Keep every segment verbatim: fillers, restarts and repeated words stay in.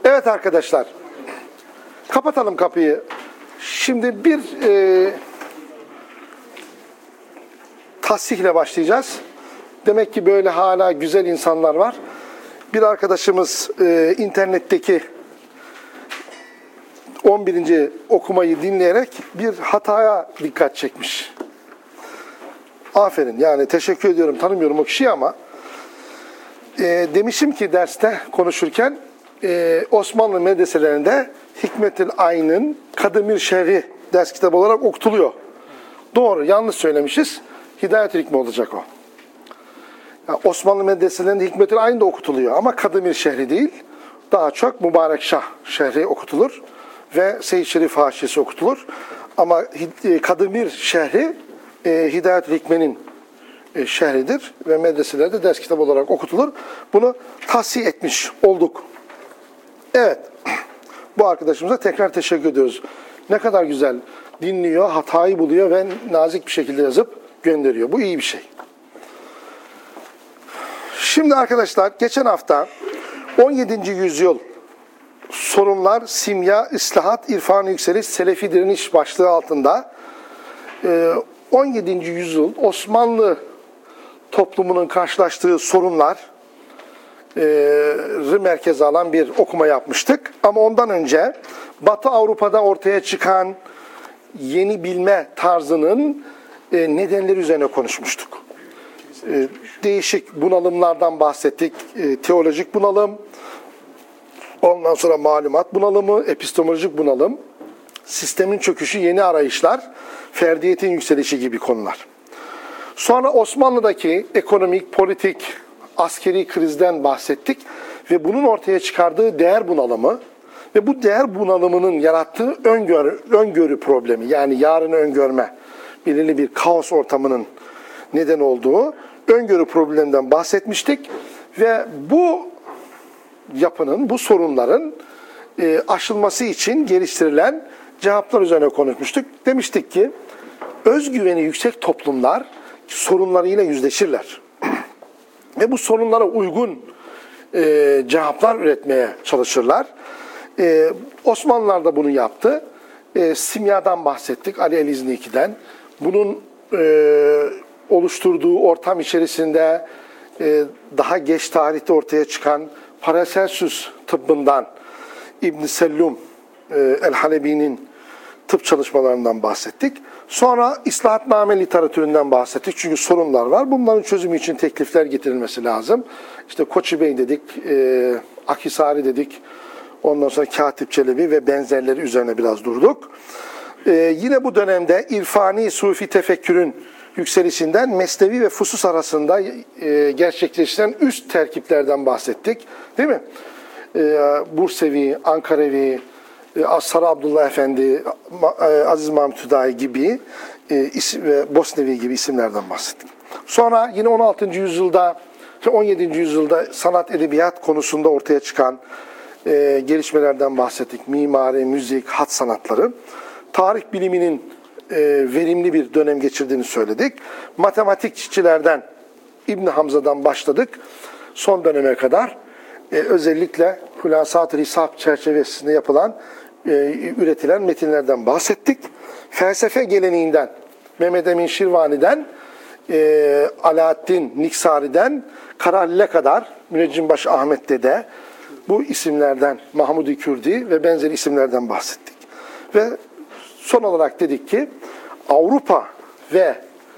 Evet arkadaşlar, kapatalım kapıyı. Şimdi bir e, tahsihle başlayacağız. Demek ki böyle hala güzel insanlar var. Bir arkadaşımız e, internetteki on birinci okumayı dinleyerek bir hataya dikkat çekmiş. Aferin, yani teşekkür ediyorum, tanımıyorum o kişiyi ama e, demişim ki derste konuşurken e, Osmanlı medreselerinde Hikmetül Ayn'ın Kadımir Şerhi ders kitabı olarak okutuluyor. Doğru, yanlış söylemişiz. Hidayet-ül Hikme olacak o. Yani Osmanlı medreselerinde Hikmetül Ayn da okutuluyor ama Kadımir Şerhi değil. Daha çok Mübarek Şah Şerhi okutulur ve Seyyid Şerif Haşiyesi okutulur. Ama Kadımir Şerhi e, Hidayet-ül Hikme'nin e, şerhidir ve medreselerde ders kitabı olarak okutulur. Bunu tahsih etmiş olduk. Evet, bu arkadaşımıza tekrar teşekkür ediyoruz. Ne kadar güzel dinliyor, hatayı buluyor ve nazik bir şekilde yazıp gönderiyor. Bu iyi bir şey. Şimdi arkadaşlar, geçen hafta on yedinci yüzyıl sorunlar, simya, islahat, irfan-ı yükseliş, selefi direniş başlığı altında on yedinci yüzyıl Osmanlı toplumunun karşılaştığı sorunlar merkeze alan bir okuma yapmıştık. Ama ondan önce Batı Avrupa'da ortaya çıkan yeni bilme tarzının nedenleri üzerine konuşmuştuk. Değişik bunalımlardan bahsettik. Teolojik bunalım, ondan sonra malumat bunalımı, epistemolojik bunalım, sistemin çöküşü, yeni arayışlar, ferdiyetin yükselişi gibi konular. Sonra Osmanlı'daki ekonomik, politik, askeri krizden bahsettik ve bunun ortaya çıkardığı değer bunalımı ve bu değer bunalımının yarattığı öngörü, öngörü problemi, yani yarını öngörme, belirli bir kaos ortamının neden olduğu öngörü probleminden bahsetmiştik ve bu yapının, bu sorunların e, aşılması için geliştirilen cevaplar üzerine konuşmuştuk. Demiştik ki özgüveni yüksek toplumlar sorunlarıyla yüzleşirler. Ve bu sorunlara uygun e, cevaplar üretmeye çalışırlar. E, Osmanlılar da bunu yaptı. E, simyadan bahsettik, Ali el-İzniki'den. Bunun e, oluşturduğu ortam içerisinde e, daha geç tarihte ortaya çıkan Paracelsus tıbbından, İbn-i Sellum e, el-Halebi'nin tıp çalışmalarından bahsettik. Sonra İslahatname literatüründen bahsettik. Çünkü sorunlar var. Bunların çözümü için teklifler getirilmesi lazım. İşte Koçi Bey dedik, e, Akhisari dedik. Ondan sonra Katip Çelebi ve benzerleri üzerine biraz durduk. E, yine bu dönemde irfani, sufi tefekkürün yükselişinden Mesnevi ve Fusus arasında e, gerçekleşen üst terkiplerden bahsettik. Değil mi? E, Bursevi, Ankarevi, Sarı Abdullah Efendi, Aziz Mahmud Hüdayi gibi ve Bosnevi gibi isimlerden bahsettik. Sonra yine on altıncı yüzyılda, on yedinci yüzyılda sanat edebiyat konusunda ortaya çıkan gelişmelerden bahsettik. Mimari, müzik, hat sanatları. Tarih biliminin verimli bir dönem geçirdiğini söyledik. Matematikçilerden İbn Hamza'dan başladık. Son döneme kadar özellikle Hülasat-ı Hisab çerçevesinde yapılan E, üretilen metinlerden bahsettik. Felsefe geleneğinden, Mehmed Emin Şirvani'den, e, Alaaddin Niksari'den, Karalil'e kadar, Müneccimbaşı Ahmet Dede, bu isimlerden, Mahmud-i Kürdi ve benzeri isimlerden bahsettik. Ve son olarak dedik ki, Avrupa ve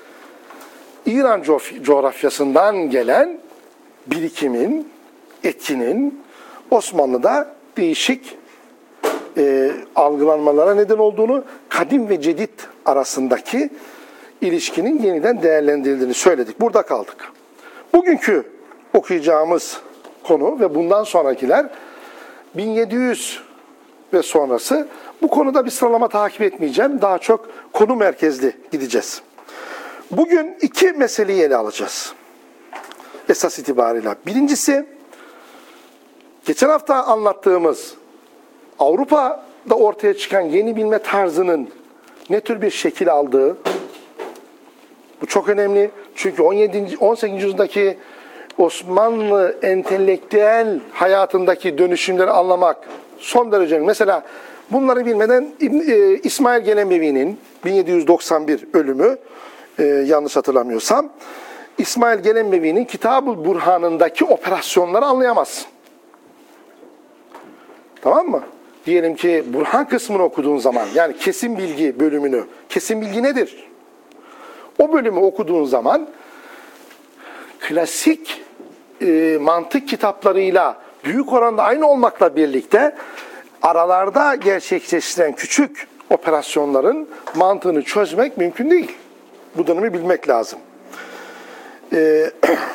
İran coğrafyasından gelen birikimin, etkinin Osmanlı'da değişik E, algılanmalara neden olduğunu, kadim ve cedid arasındaki ilişkinin yeniden değerlendirildiğini söyledik. Burada kaldık. Bugünkü okuyacağımız konu ve bundan sonrakiler bin yedi yüz ve sonrası. Bu konuda bir sıralama takip etmeyeceğim. Daha çok konu merkezli gideceğiz. Bugün iki meseleyi ele alacağız. Esas itibariyle. Birincisi, geçen hafta anlattığımız Avrupa'da ortaya çıkan yeni bilme tarzının ne tür bir şekil aldığı, bu çok önemli. Çünkü on yedinci on sekizinci yüzyıldaki Osmanlı entelektüel hayatındaki dönüşümleri anlamak son derece önemli. Mesela bunları bilmeden İsmail Gelenbevi'nin bin yedi yüz doksan bir ölümü, e, yanlış hatırlamıyorsam, İsmail Gelenbevi'nin Kitab-ı Burhan'ındaki operasyonları anlayamazsın. Tamam mı? Diyelim ki Burhan kısmını okuduğun zaman, yani kesin bilgi bölümünü, kesin bilgi nedir? O bölümü okuduğun zaman klasik e, mantık kitaplarıyla büyük oranda aynı olmakla birlikte aralarda gerçekleştiren küçük operasyonların mantığını çözmek mümkün değil. Bu dönemi bilmek lazım. Ee,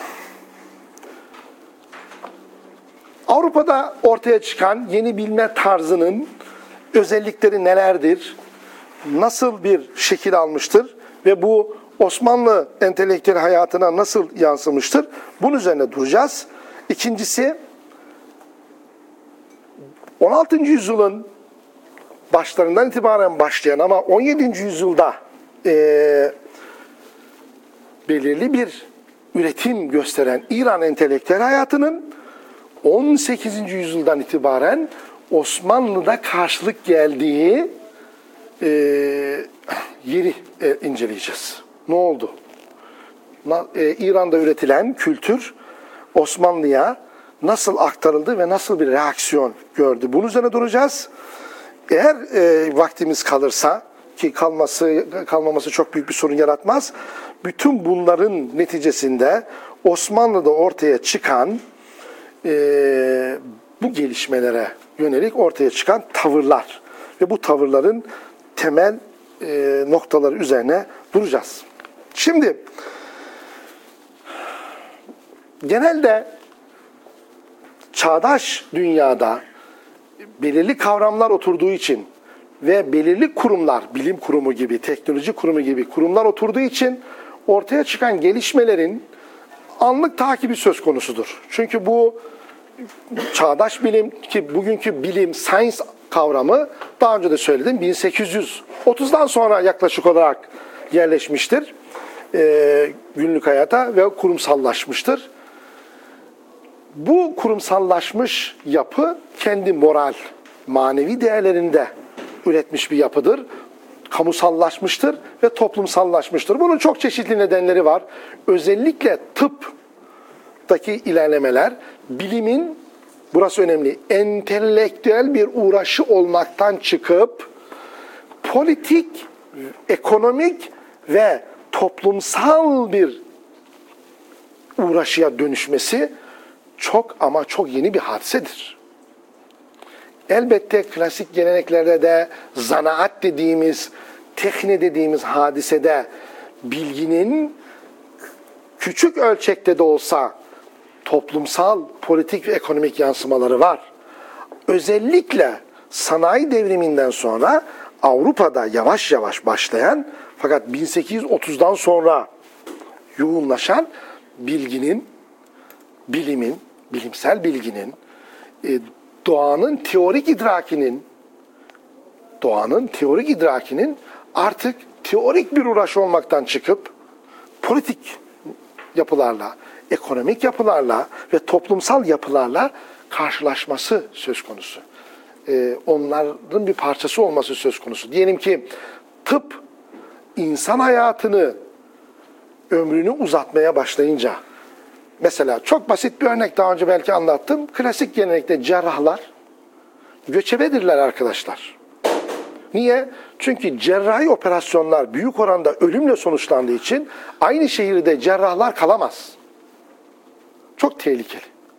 Avrupa'da ortaya çıkan yeni bilme tarzının özellikleri nelerdir? Nasıl bir şekil almıştır? Ve bu Osmanlı entelektüel hayatına nasıl yansımıştır? Bunun üzerine duracağız. İkincisi, on altıncı yüzyılın başlarından itibaren başlayan ama on yedinci yüzyılda e, belirli bir üretim gösteren İran entelektüel hayatının on sekizinci yüzyıldan itibaren Osmanlı'da karşılık geldiği e, yeri e, inceleyeceğiz. Ne oldu? Na, e, İran'da üretilen kültür Osmanlı'ya nasıl aktarıldı ve nasıl bir reaksiyon gördü? Bunun üzerine duracağız. Eğer e, vaktimiz kalırsa, ki kalması kalmaması çok büyük bir sorun yaratmaz, bütün bunların neticesinde Osmanlı'da ortaya çıkan e, bu gelişmelere yönelik ortaya çıkan tavırlar ve bu tavırların temel e, noktaları üzerine duracağız. Şimdi genelde çağdaş dünyada belirli kavramlar oturduğu için ve belirli kurumlar, bilim kurumu gibi, teknoloji kurumu gibi kurumlar oturduğu için ortaya çıkan gelişmelerin anlık takibi söz konusudur. Çünkü bu çağdaş bilim, ki bugünkü bilim, science kavramı daha önce de söyledim, bin sekiz yüz otuzdan sonra yaklaşık olarak yerleşmiştir e, günlük hayata ve kurumsallaşmıştır. Bu kurumsallaşmış yapı kendi moral, manevi değerlerinde üretmiş bir yapıdır. Kamusallaşmıştır ve toplumsallaşmıştır. Bunun çok çeşitli nedenleri var. Özellikle tıptaki ilerlemeler, bilimin, burası önemli, entelektüel bir uğraşı olmaktan çıkıp politik, ekonomik ve toplumsal bir uğraşıya dönüşmesi çok ama çok yeni bir hadisedir. Elbette klasik geleneklerde de zanaat dediğimiz, tekne dediğimiz hadisede bilginin küçük ölçekte de olsa toplumsal, politik ve ekonomik yansımaları var. Özellikle sanayi devriminden sonra Avrupa'da yavaş yavaş başlayan fakat bin sekiz yüz otuzdan sonra yoğunlaşan bilginin, bilimin, bilimsel bilginin, e, doğanın teorik idrakinin, doğanın teorik idrakinin artık teorik bir uğraş olmaktan çıkıp politik yapılarla, ekonomik yapılarla ve toplumsal yapılarla karşılaşması söz konusu. Ee, onların bir parçası olması söz konusu. Diyelim ki tıp insan hayatını, ömrünü uzatmaya başlayınca, mesela çok basit bir örnek daha önce belki anlattım. Klasik gelenekte cerrahlar göçebedirler arkadaşlar. Niye? Çünkü cerrahi operasyonlar büyük oranda ölümle sonuçlandığı için aynı şehirde cerrahlar kalamaz. Çok tehlikeli.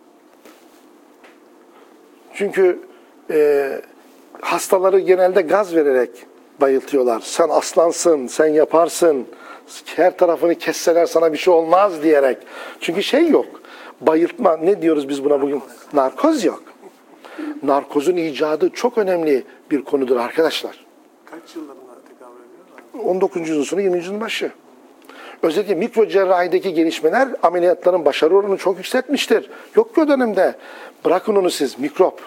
Çünkü e, hastaları genelde gaz vererek bayıltıyorlar. Sen aslansın, sen yaparsın, her tarafını kesseler sana bir şey olmaz diyerek. Çünkü şey yok, bayıltma, ne diyoruz biz buna bugün? Narkoz yok. Narkozun icadı çok önemli bir konudur arkadaşlar. Kaç yıllarına tekabül ediyor? on dokuzuncu yüzyılın sonu, yirminci yüzyılın başı. Özellikle mikro cerrahideki gelişmeler ameliyatların başarı oranını çok yükseltmiştir. Yok ki o dönemde. Bırakın onu siz, mikrop.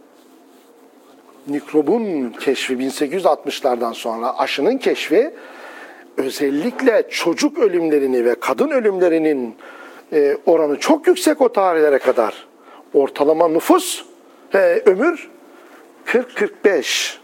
Mikrobun keşfi bin sekiz yüz altmışlardan sonra, aşının keşfi özellikle çocuk ölümlerini ve kadın ölümlerinin e, oranı çok yüksek o tarihlere kadar. Ortalama nüfus, e, ömür kırk kırk beş.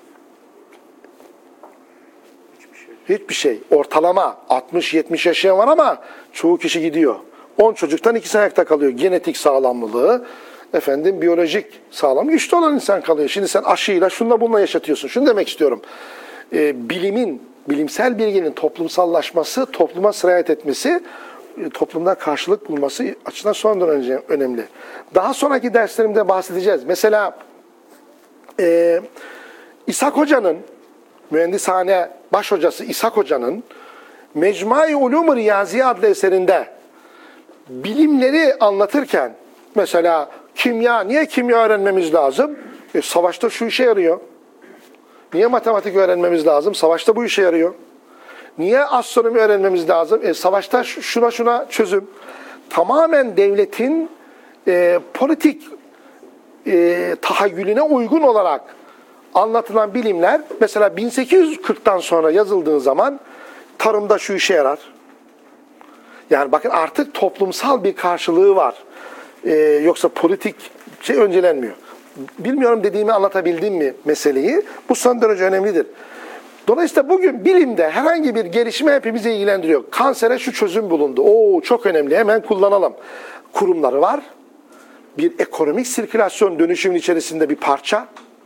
Hiçbir şey. Ortalama altmış yetmiş yaşayan var ama çoğu kişi gidiyor. on çocuktan ikisi ayakta kalıyor. Genetik sağlamlılığı, efendim biyolojik sağlam güçlü olan insan kalıyor. Şimdi sen aşıyla şunla bununla yaşatıyorsun. Şunu demek istiyorum. Ee, bilimin, bilimsel bilginin toplumsallaşması, topluma sirayet etmesi, e, toplumda karşılık bulması açısından son derece önemli. Daha sonraki derslerimde bahsedeceğiz. Mesela e, İshak Hoca'nın, mühendishane baş hocası İshak Hoca'nın Mecmai Ulûm-u Riyaziye adlı eserinde bilimleri anlatırken, mesela kimya, niye kimya öğrenmemiz lazım? E, savaşta şu işe yarıyor. Niye matematik öğrenmemiz lazım? Savaşta bu işe yarıyor. Niye astronomi öğrenmemiz lazım? E, savaşta şuna şuna çözüm. Tamamen devletin e, politik e, tahayyülüne uygun olarak anlatılan bilimler, mesela bin sekiz yüz kırktan sonra yazıldığı zaman tarımda şu işe yarar. Yani bakın artık toplumsal bir karşılığı var. Ee, yoksa politik şey öncelenmiyor. Bilmiyorum dediğimi anlatabildim mi meseleyi? Bu son derece önemlidir. Dolayısıyla bugün bilimde herhangi bir gelişme hepimizi ilgilendiriyor. Kansere şu çözüm bulundu. Oo çok önemli, hemen kullanalım. Kurumları var. Bir ekonomik sirkülasyon dönüşümün içerisinde bir parça.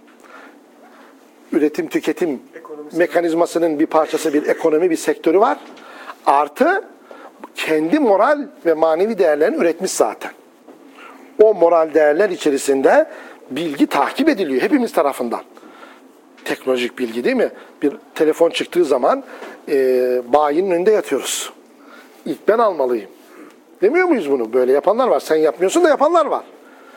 Üretim tüketim Ekonomisi. mekanizmasının bir parçası, bir ekonomi, bir sektörü var. Artı kendi moral ve manevi değerlerini üretmiş zaten. O moral değerler içerisinde bilgi takip ediliyor hepimiz tarafından. Teknolojik bilgi değil mi? Bir telefon çıktığı zaman e, bayinin önünde yatıyoruz. İlk ben almalıyım. Demiyor muyuz bunu? Böyle yapanlar var. Sen yapmıyorsun da yapanlar var.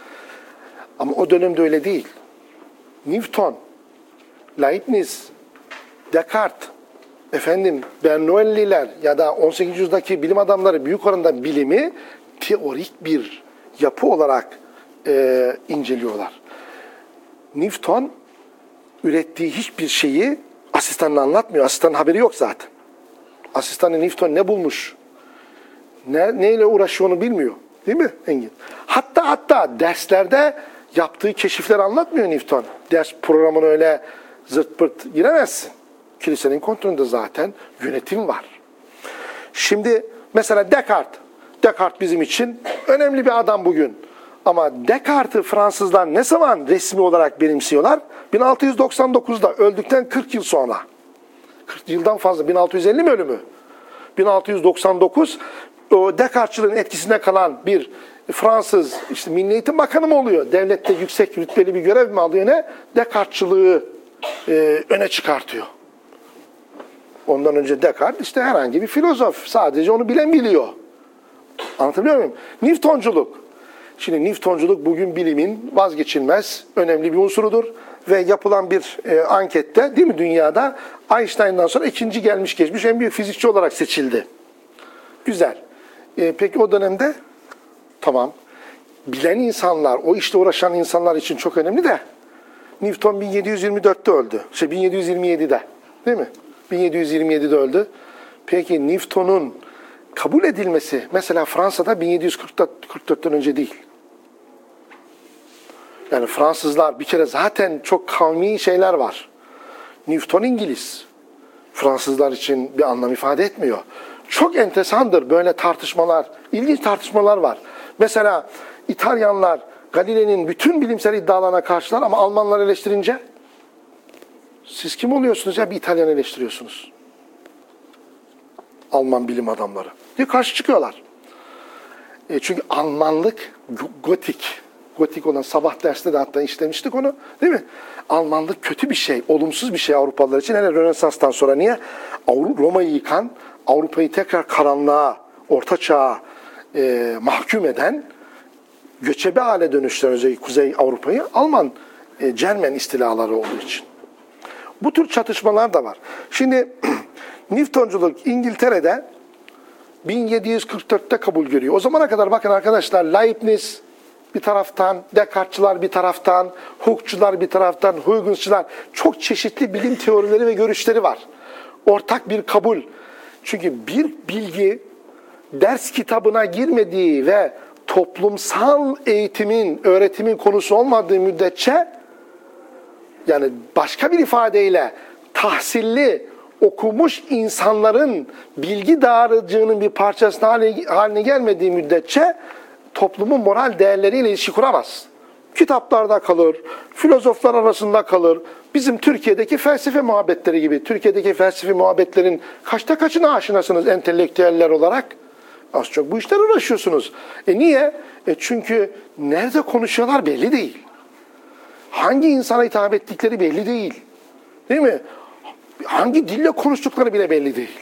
Ama o dönemde öyle değil. Newton, Leibniz, Descartes, efendim Bernoulli'ler ya da on sekizinci yüzyıldaki bilim adamları büyük oranda bilimi teorik bir yapı olarak e, inceliyorlar. Newton ürettiği hiçbir şeyi asistanına anlatmıyor. Asistanın haberi yok zaten. Asistanı Newton ne bulmuş, ne, neyle uğraşıyor onu bilmiyor. Değil mi Engin? Hatta hatta derslerde yaptığı keşifleri anlatmıyor Newton. Ders programına öyle zırt pırt giremezsin. Kilisenin kontrolünde zaten yönetim var. Şimdi mesela Descartes. Descartes bizim için önemli bir adam bugün. Ama Descartes'i Fransızlar ne zaman resmi olarak benimsiyorlar? bin altı yüz doksan dokuzda öldükten kırk yıl sonra. kırk yıldan fazla. bin altı yüz elli mi ölümü? bin altı yüz doksan dokuz o Descartes'çılığın etkisinde kalan bir Fransız işte Milli Eğitim Bakanı mı oluyor? Devlette yüksek rütbeli bir görev mi alıyor ne? Descartes'çılığı e, öne çıkartıyor. Ondan önce Descartes işte herhangi bir filozof. Sadece onu bilen biliyor. Anlatabiliyor muyum? Newtonculuk. Şimdi Newtonculuk bugün bilimin vazgeçilmez önemli bir unsurudur. Ve yapılan bir e, ankette değil mi dünyada Einstein'dan sonra ikinci gelmiş geçmiş en büyük fizikçi olarak seçildi. Güzel. E, peki o dönemde tamam. Bilen insanlar, o işle uğraşan insanlar için çok önemli de Newton bin yedi yüz yirmi dörtte öldü. Şey bin yedi yüz yirmi yedide. Değil mi? bin yedi yüz yirmi yedide öldü. Peki Newton'un kabul edilmesi mesela Fransa'da bin yedi yüz kırk dörtten önce değil. Yani Fransızlar bir kere zaten çok kavmi şeyler var. Newton İngiliz. Fransızlar için bir anlam ifade etmiyor. Çok enteresandır böyle tartışmalar, ilginç tartışmalar var. Mesela İtalyanlar Galile'nin bütün bilimsel iddialarına karşılar ama Almanlar eleştirince siz kim oluyorsunuz ya bir İtalyan eleştiriyorsunuz? Alman bilim adamları diye karşı çıkıyorlar. E çünkü Almanlık gotik. Gotik olan sabah derste de hatta işlemiştik onu. Değil mi? Almanlık kötü bir şey, olumsuz bir şey Avrupalılar için. Hele Rönesans'tan sonra niye? Roma'yı yıkan, Avrupa'yı tekrar karanlığa, Orta Çağ'a e, mahkum eden, göçebe hale dönüştüren özellikle Kuzey Avrupa'yı Alman, e, Cermen istilaları olduğu için. Bu tür çatışmalar da var. Şimdi Newtonculuk İngiltere'de bin yedi yüz kırk dörtte kabul görüyor. O zamana kadar bakın arkadaşlar Leibniz bir taraftan, Descartes'çılar bir taraftan, Hooke'çular bir taraftan, Huygens'çılar çok çeşitli bilim teorileri ve görüşleri var. Ortak bir kabul. Çünkü bir bilgi ders kitabına girmediği ve toplumsal eğitimin, öğretimin konusu olmadığı müddetçe, yani başka bir ifadeyle tahsilli, okumuş insanların bilgi dağarcığının bir parçası haline gelmediği müddetçe toplumun moral değerleriyle ilişki kuramaz. Kitaplarda kalır, filozoflar arasında kalır. Bizim Türkiye'deki felsefe muhabbetleri gibi. Türkiye'deki felsefe muhabbetlerin kaçta kaçına aşinasınız entelektüeller olarak? Az çok bu işlerle uğraşıyorsunuz. E niye? E çünkü nerede konuşuyorlar belli değil. Hangi insana hitap ettikleri belli değil. Değil mi? Hangi dille konuştukları bile belli değil.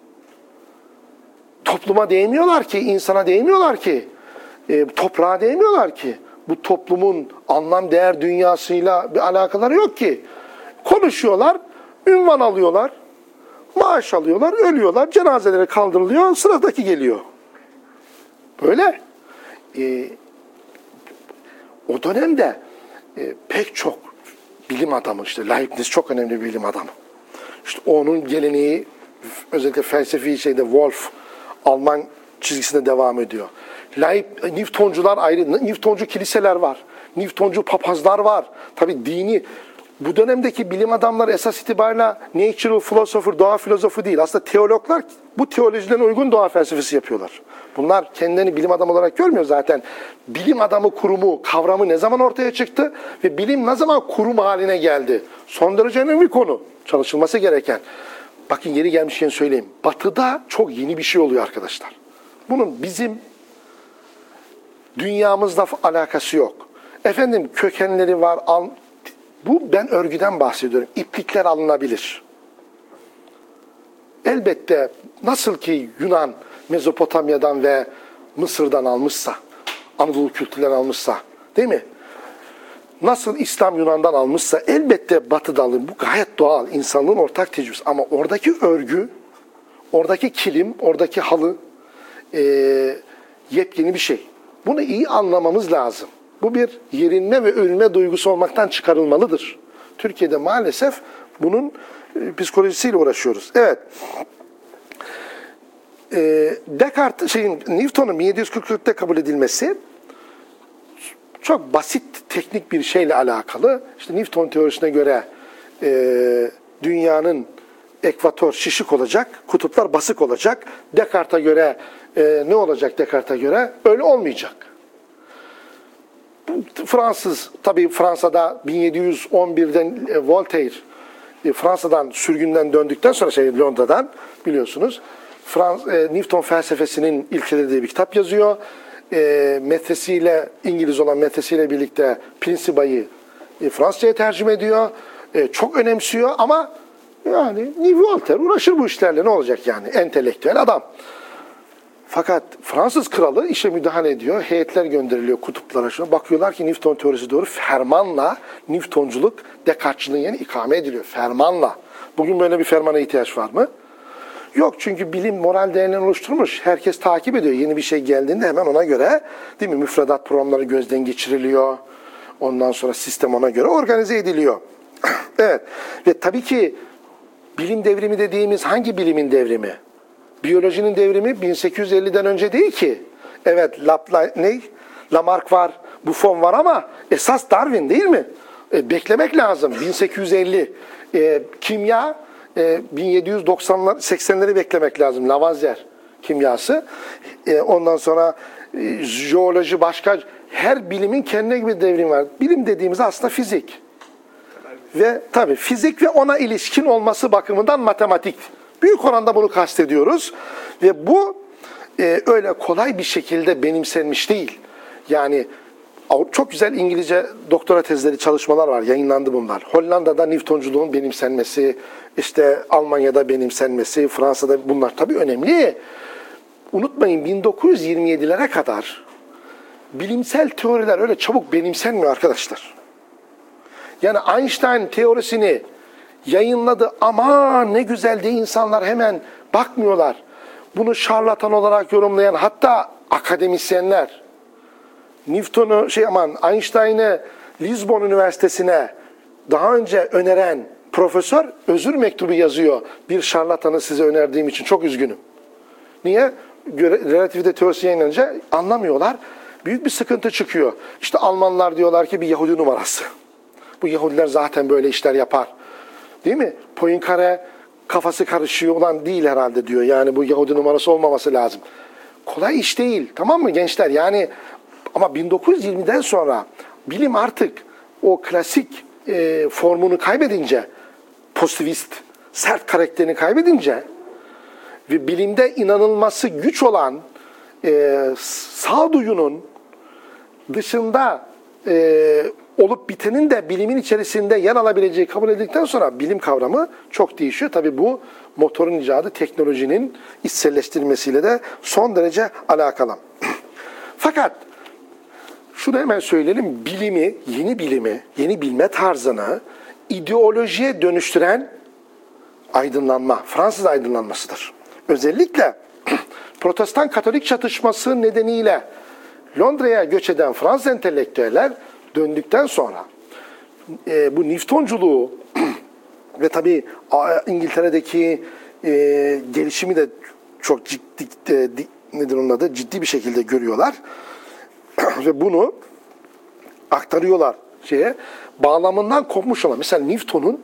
Topluma değmiyorlar ki, insana değmiyorlar ki, e, toprağa değmiyorlar ki. Bu toplumun anlam değer dünyasıyla bir alakaları yok ki. Konuşuyorlar, ünvan alıyorlar, maaş alıyorlar, ölüyorlar, cenazeleri kaldırılıyor, sıradaki geliyor. Böyle. E, o dönemde e, pek çok bilim adamı, işte Leibniz çok önemli bir bilim adamı. İşte onun geleneği, özellikle felsefi şeyde Wolf, Alman çizgisinde devam ediyor. Leib, Newtoncular ayrı, Newtoncu kiliseler var. Newtoncu papazlar var. Tabii dini, bu dönemdeki bilim adamları esas itibariyle natural philosopher, doğa filozofu değil. Aslında teologlar bu teolojilerine uygun doğa felsefesi yapıyorlar. Bunlar kendilerini bilim adamı olarak görmüyor zaten. Bilim adamı kurumu, kavramı ne zaman ortaya çıktı ve bilim ne zaman kurum haline geldi? Son derece önemli bir konu. Çalışılması gereken. Bakın yeri gelmişken söyleyeyim. Batı'da çok yeni bir şey oluyor arkadaşlar. Bunun bizim dünyamızla alakası yok. Efendim kökenleri var. Bu ben örgüden bahsediyorum. İplikler alınabilir. Elbette nasıl ki Yunan Mezopotamya'dan ve Mısır'dan almışsa, Anadolu kültürleri almışsa, değil mi? Nasıl İslam Yunan'dan almışsa elbette Batı'da alır. Bu gayet doğal. İnsanlığın ortak tecrübesi. Ama oradaki örgü, oradaki kilim, oradaki halı e, yepyeni bir şey. Bunu iyi anlamamız lazım. Bu bir yerinme ve ölme duygusu olmaktan çıkarılmalıdır. Türkiye'de maalesef bunun e, psikolojisiyle uğraşıyoruz. Evet. E, Descartes, şeyin, Newton'un bin yedi yüz kırk dörtte kabul edilmesi çok basit teknik bir şeyle alakalı. İşte Newton teorisine göre e, dünyanın ekvator şişik olacak, kutuplar basık olacak. Descartes'e göre e, ne olacak Descartes'e göre? Öyle olmayacak. Fransız, tabii Fransa'da bin yedi yüz on birden e, Voltaire e, Fransa'dan sürgünden döndükten sonra şey Londra'dan biliyorsunuz Frans, e, Newton felsefesinin ilkeleri diye bir kitap yazıyor. E, metresiyle İngiliz olan metresiyle birlikte Principia'yı e, Fransızca'ya tercüme ediyor. E, çok önemsiyor ama yani Voltaire uğraşır bu işlerle, ne olacak yani, entelektüel adam. Fakat Fransız kralı işe müdahale ediyor. Heyetler gönderiliyor kutuplara. Şuna bakıyorlar ki Newton teorisi doğru. Fermanla Newtonculuk Descartes'çılığın yeni ikame ediliyor. Fermanla. Bugün böyle bir fermana ihtiyaç var mı? Yok, çünkü bilim moral değerlerini oluşturmuş. Herkes takip ediyor. Yeni bir şey geldiğinde hemen ona göre, değil mi, müfredat programları gözden geçiriliyor. Ondan sonra sistem ona göre organize ediliyor. Evet. Ve tabii ki bilim devrimi dediğimiz hangi bilimin devrimi? Biyolojinin devrimi bin sekiz yüz elliden önce değil ki. Evet, Lapla, ne? Lamarck var, Buffon var ama esas Darwin değil mi? E, beklemek lazım. bin sekiz yüz elli. E, kimya e, bin yedi yüz doksanlar seksenleri beklemek lazım. Lavoisier kimyası. E, ondan sonra e, jeoloji başka. Her bilimin kendine gibi devrimi var. Bilim dediğimiz aslında fizik. Ve tabii fizik ve ona ilişkin olması bakımından matematik. Büyük oranda bunu kastediyoruz. Ve bu e, öyle kolay bir şekilde benimsenmiş değil. Yani çok güzel İngilizce doktora tezleri, çalışmalar var. Yayınlandı bunlar. Hollanda'da Newtonculuğun benimsenmesi, işte Almanya'da benimsenmesi, Fransa'da, bunlar tabii önemli. Unutmayın, bin dokuz yüz yirmi yedilere kadar bilimsel teoriler öyle çabuk benimsenmiyor arkadaşlar. Yani Einstein teorisini yayınladı ama ne güzel diye insanlar hemen bakmıyorlar. Bunu şarlatan olarak yorumlayan hatta akademisyenler, Newton'u şey aman Einstein'ı Lisbon Üniversitesi'ne daha önce öneren profesör özür mektubu yazıyor. Bir şarlatanı size önerdiğim için çok üzgünüm. Niye? relativite teorisi yayınlanınca anlamıyorlar. Büyük bir sıkıntı çıkıyor. İşte Almanlar diyorlar ki bir Yahudi numarası. Bu Yahudiler zaten böyle işler yapar. Değil mi? Poincaré kafası karışıyor olan değil herhalde diyor. Yani bu Yahudi numarası olmaması lazım. Kolay iş değil. Tamam mı gençler? Yani ama bin dokuz yüz yirmiden sonra bilim artık o klasik e, formunu kaybedince, pozitivist, sert karakterini kaybedince ve bilimde inanılması güç olan e, sağduyunun dışında e, olup bitenin de bilimin içerisinde yer alabileceği kabul edildikten sonra bilim kavramı çok değişiyor. Tabii bu motorun icadı teknolojinin içselleştirilmesiyle de son derece alakalı. Fakat şunu hemen söyleyelim, bilimi, yeni bilimi, yeni bilme tarzını ideolojiye dönüştüren aydınlanma, Fransız aydınlanmasıdır. Özellikle Protestan Katolik çatışması nedeniyle Londra'ya göç eden Fransız entelektüeller döndükten sonra e, bu Newtonculuğu ve tabii İngiltere'deki e, gelişimi de çok ciddi, e, nedir onun adı, ciddi bir şekilde görüyorlar ve bunu aktarıyorlar şeye. Bağlamından kopmuş olan, mesela Newton'un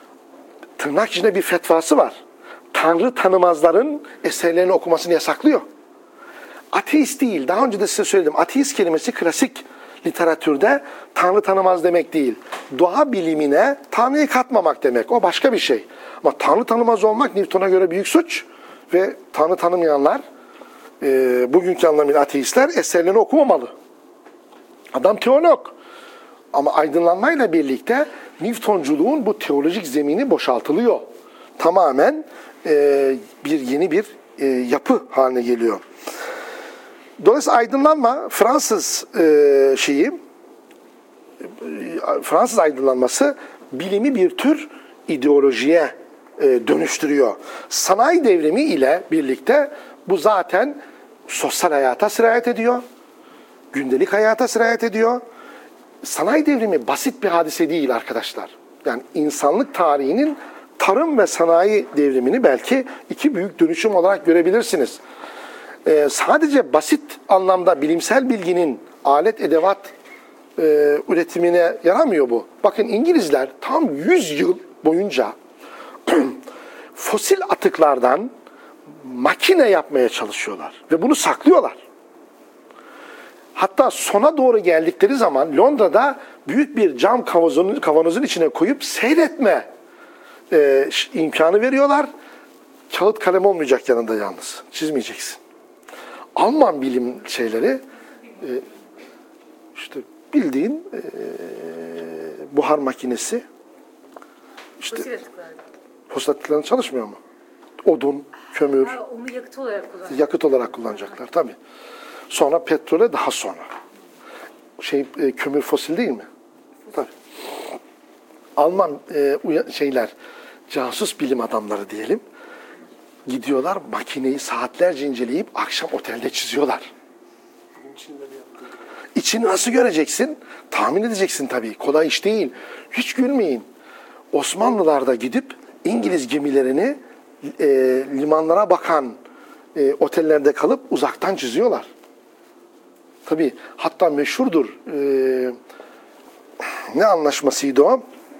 tırnak içinde bir fetvası var. Tanrı tanımazların eserlerini okumasını yasaklıyor. Ateist değil. Daha önce de size söyledim. Ateist kelimesi klasik literatürde Tanrı tanımaz demek değil. Doğa bilimine Tanrı'yı katmamak demek. O başka bir şey. Ama Tanrı tanımaz olmak Newton'a göre büyük suç ve Tanrı tanımayanlar, e, bugünkü anlamıyla ateistler eserlerini okumamalı. Adam teolog. Ama aydınlanmayla birlikte Newtonculuğun bu teolojik zemini boşaltılıyor. Tamamen e, bir yeni bir e, yapı haline geliyor. Dolayısıyla aydınlanma Fransız e, şeyi, e, Fransız aydınlanması bilimi bir tür ideolojiye e, dönüştürüyor. Sanayi devrimi ile birlikte bu zaten sosyal hayata sirayet ediyor, gündelik hayata sirayet ediyor. Sanayi devrimi basit bir hadise değil arkadaşlar. Yani insanlık tarihinin tarım ve sanayi devrimini belki iki büyük dönüşüm olarak görebilirsiniz. Ee, sadece basit anlamda bilimsel bilginin alet edevat e, üretimine yaramıyor bu. Bakın İngilizler tam yüz yıl boyunca fosil atıklardan makine yapmaya çalışıyorlar ve bunu saklıyorlar. Hatta sona doğru geldikleri zaman Londra'da büyük bir cam kavanozun, kavanozun içine koyup seyretme e, imkanı veriyorlar. Kağıt kalem olmayacak yanında yalnız. Çizmeyeceksin. Alman bilim şeyleri e, işte bildiğin e, buhar makinesi işte Fosil atıklar. fosil atıkların çalışmıyor mu? Odun, kömür, Ha, onu yakıt olarak kullanıyor. yakıt olarak kullanacaklar tabii. Sonra petrole daha sonra. Şey e, kömür fosil değil mi? Tabii. Alman e, uya, şeyler casus bilim adamları diyelim. Gidiyorlar makineyi saatlerce inceleyip akşam otelde çiziyorlar. İçini nasıl göreceksin? Tahmin edeceksin tabii. Kolay iş değil. Hiç gülmeyin. Osmanlılar da gidip İngiliz gemilerini e, limanlara bakan e, otellerde kalıp uzaktan çiziyorlar. Tabii hatta meşhurdur. E, ne anlaşmasıydı o?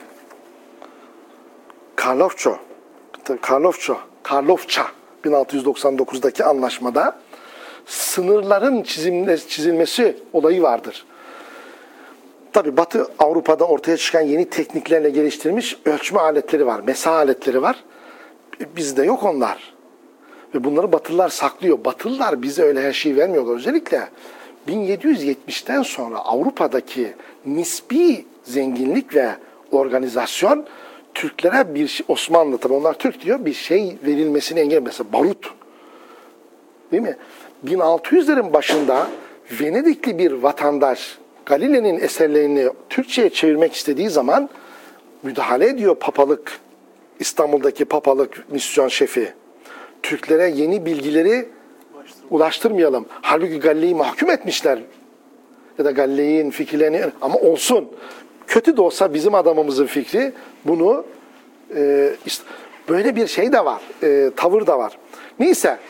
Karlofça. Karlofça. Karlofça. bin altı yüz doksan dokuzdaki anlaşmada sınırların çizilmesi olayı vardır. Tabii Batı Avrupa'da ortaya çıkan yeni tekniklerle geliştirilmiş ölçme aletleri var, mesa aletleri var. Bizde yok onlar. Ve bunları Batılılar saklıyor. Batılılar bize öyle her şeyi vermiyorlar. Özellikle bin yedi yüz yetmişten sonra Avrupa'daki nispi zenginlik ve organizasyon Türklere bir şey, Osmanlı tabii onlar Türk diyor, bir şey verilmesini engel, mesela barut. Değil mi? bin altı yüzlerin başında Venedikli bir vatandaş Galile'nin eserlerini Türkçe'ye çevirmek istediği zaman müdahale ediyor papalık, İstanbul'daki papalık misyon şefi. Türklere yeni bilgileri ulaştırmayalım. Halbuki Galile'yi mahkum etmişler. Ya da Galile'nin fikirlerini, ama olsun. Kötü de olsa bizim adamımızın fikri bunu e, işte, böyle bir şey de var. E, tavır da var. Neyse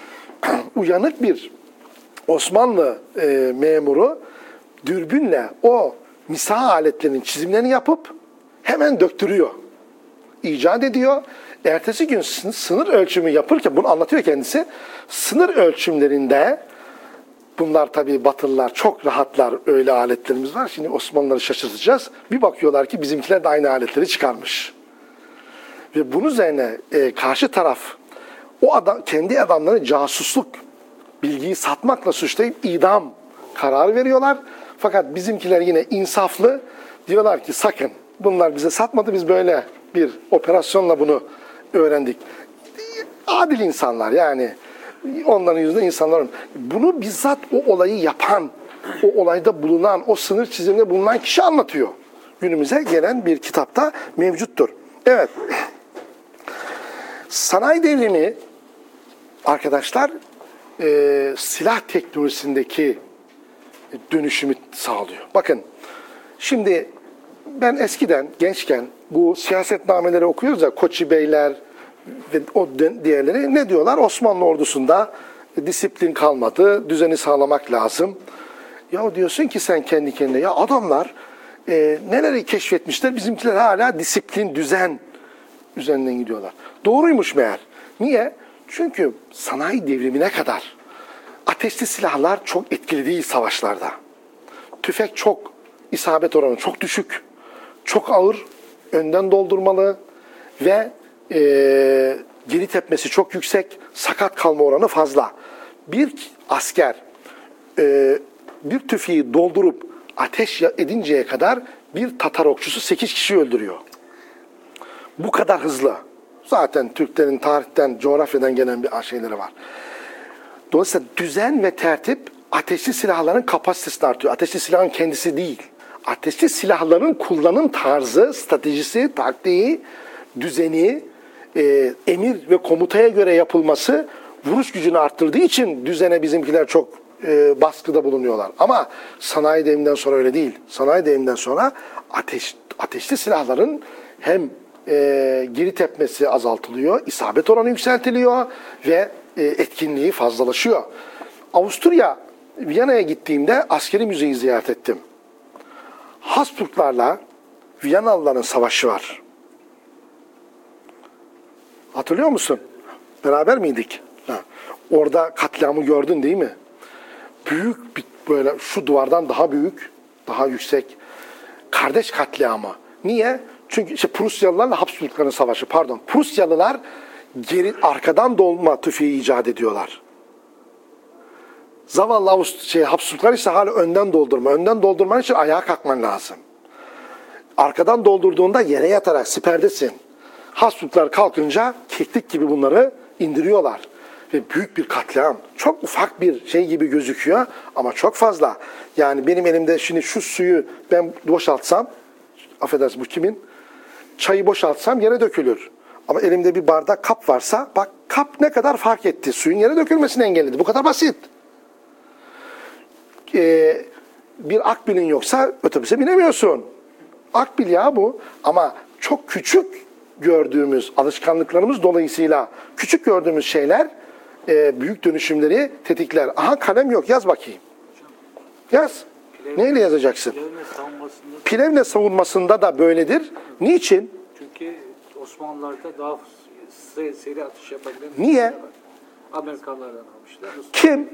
uyanık bir Osmanlı e, memuru dürbünle o misah aletlerinin çizimlerini yapıp hemen döktürüyor. İcat ediyor. Ertesi gün sınır ölçümü yapırken, bunu anlatıyor kendisi, sınır ölçümlerinde, bunlar tabii Batılılar çok rahatlar, öyle aletlerimiz var. Şimdi Osmanlıları şaşırtacağız. Bir bakıyorlar ki bizimkiler de aynı aletleri çıkarmış. Ve bunun üzerine e, karşı taraf o adam, kendi adamları casusluk bilgiyi satmakla suçlayıp idam kararı veriyorlar. Fakat bizimkiler yine insaflı. Diyorlar ki sakın, bunlar bize satmadı, biz böyle bir operasyonla bunu öğrendik. Adil insanlar yani. Onların yüzünde insanların. Bunu bizzat o olayı yapan, o olayda bulunan, o sınır çiziminde bulunan kişi anlatıyor. Günümüze gelen bir kitapta mevcuttur. Evet. Sanayi devrimi arkadaşlar e, silah teknolojisindeki dönüşümü sağlıyor. Bakın şimdi ben eskiden gençken bu siyasetnameleri okuyoruz ya, Koçi Beyler ve o diğerleri ne diyorlar? Osmanlı ordusunda disiplin kalmadı, düzeni sağlamak lazım. Ya diyorsun ki sen kendi kendine, ya adamlar e, neleri keşfetmişler, bizimkiler hala disiplin, düzen üzerinden gidiyorlar. Doğruymuş meğer. Niye? Çünkü sanayi devrimine kadar ateşli silahlar çok etkili değil savaşlarda. Tüfek çok, isabet oranı çok düşük, çok ağır, önden doldurmalı ve e, geri tepmesi çok yüksek, sakat kalma oranı fazla. Bir asker e, bir tüfeği doldurup ateş edinceye kadar bir Tatar okçusu sekiz kişi öldürüyor. Bu kadar hızlı. Zaten Türklerin tarihten, coğrafyadan gelen bir şeyleri var. Dolayısıyla düzen ve tertip ateşli silahların kapasitesini artıyor. Ateşli silahın kendisi değil. Ateşli silahların kullanım tarzı, stratejisi, taktiği, düzeni, e, emir ve komutaya göre yapılması vuruş gücünü arttırdığı için düzene bizimkiler çok e, baskıda bulunuyorlar. Ama sanayi devriminden sonra öyle değil. Sanayi devriminden sonra ateş, ateşli silahların hem e, geri tepmesi azaltılıyor, isabet oranı yükseltiliyor ve e, etkinliği fazlalaşıyor. Avusturya, Viyana'ya gittiğimde askeri müzeyi ziyaret ettim. Habsburglarla Viyanalıların savaşı var. Hatırlıyor musun? Beraber miydik? Ha. Orada katliamı gördün değil mi? Büyük bir, böyle şu duvardan daha büyük, daha yüksek. Kardeş katliamı. Niye? Çünkü işte Prusyalılarla Habsburgların savaşı, pardon. Prusyalılar geri arkadan dolma tüfeği icat ediyorlar. Zavallı Avust şey, Habsburglar ise hala önden doldurma. Önden doldurman için ayağa kalkman lazım. Arkadan doldurduğunda yere yatarak siperdesin. Habsburglar kalkınca keklik gibi bunları indiriyorlar. Ve büyük bir katliam. Çok ufak bir şey gibi gözüküyor ama çok fazla. Yani benim elimde şimdi şu suyu ben boşaltsam, affedersin bu kimin? Çayı boşaltsam yere dökülür. Ama elimde bir bardak kap varsa, bak kap ne kadar fark etti. Suyun yere dökülmesini engelledi. Bu kadar basit. Ee, bir akbilin yoksa otobüse binemiyorsun. Akbil ya bu. Ama çok küçük gördüğümüz alışkanlıklarımız dolayısıyla küçük gördüğümüz şeyler e, büyük dönüşümleri tetikler. Aha kalem yok, yaz bakayım. Yaz. Pilev, neyle yazacaksın? Pilevle savunmasında, Pilevle savunmasında da böyledir. Niçin? çünkü Osmanlılar'da daha seri, seri atış yapabilen Niye? Amerikalılardan almışlar. Kim?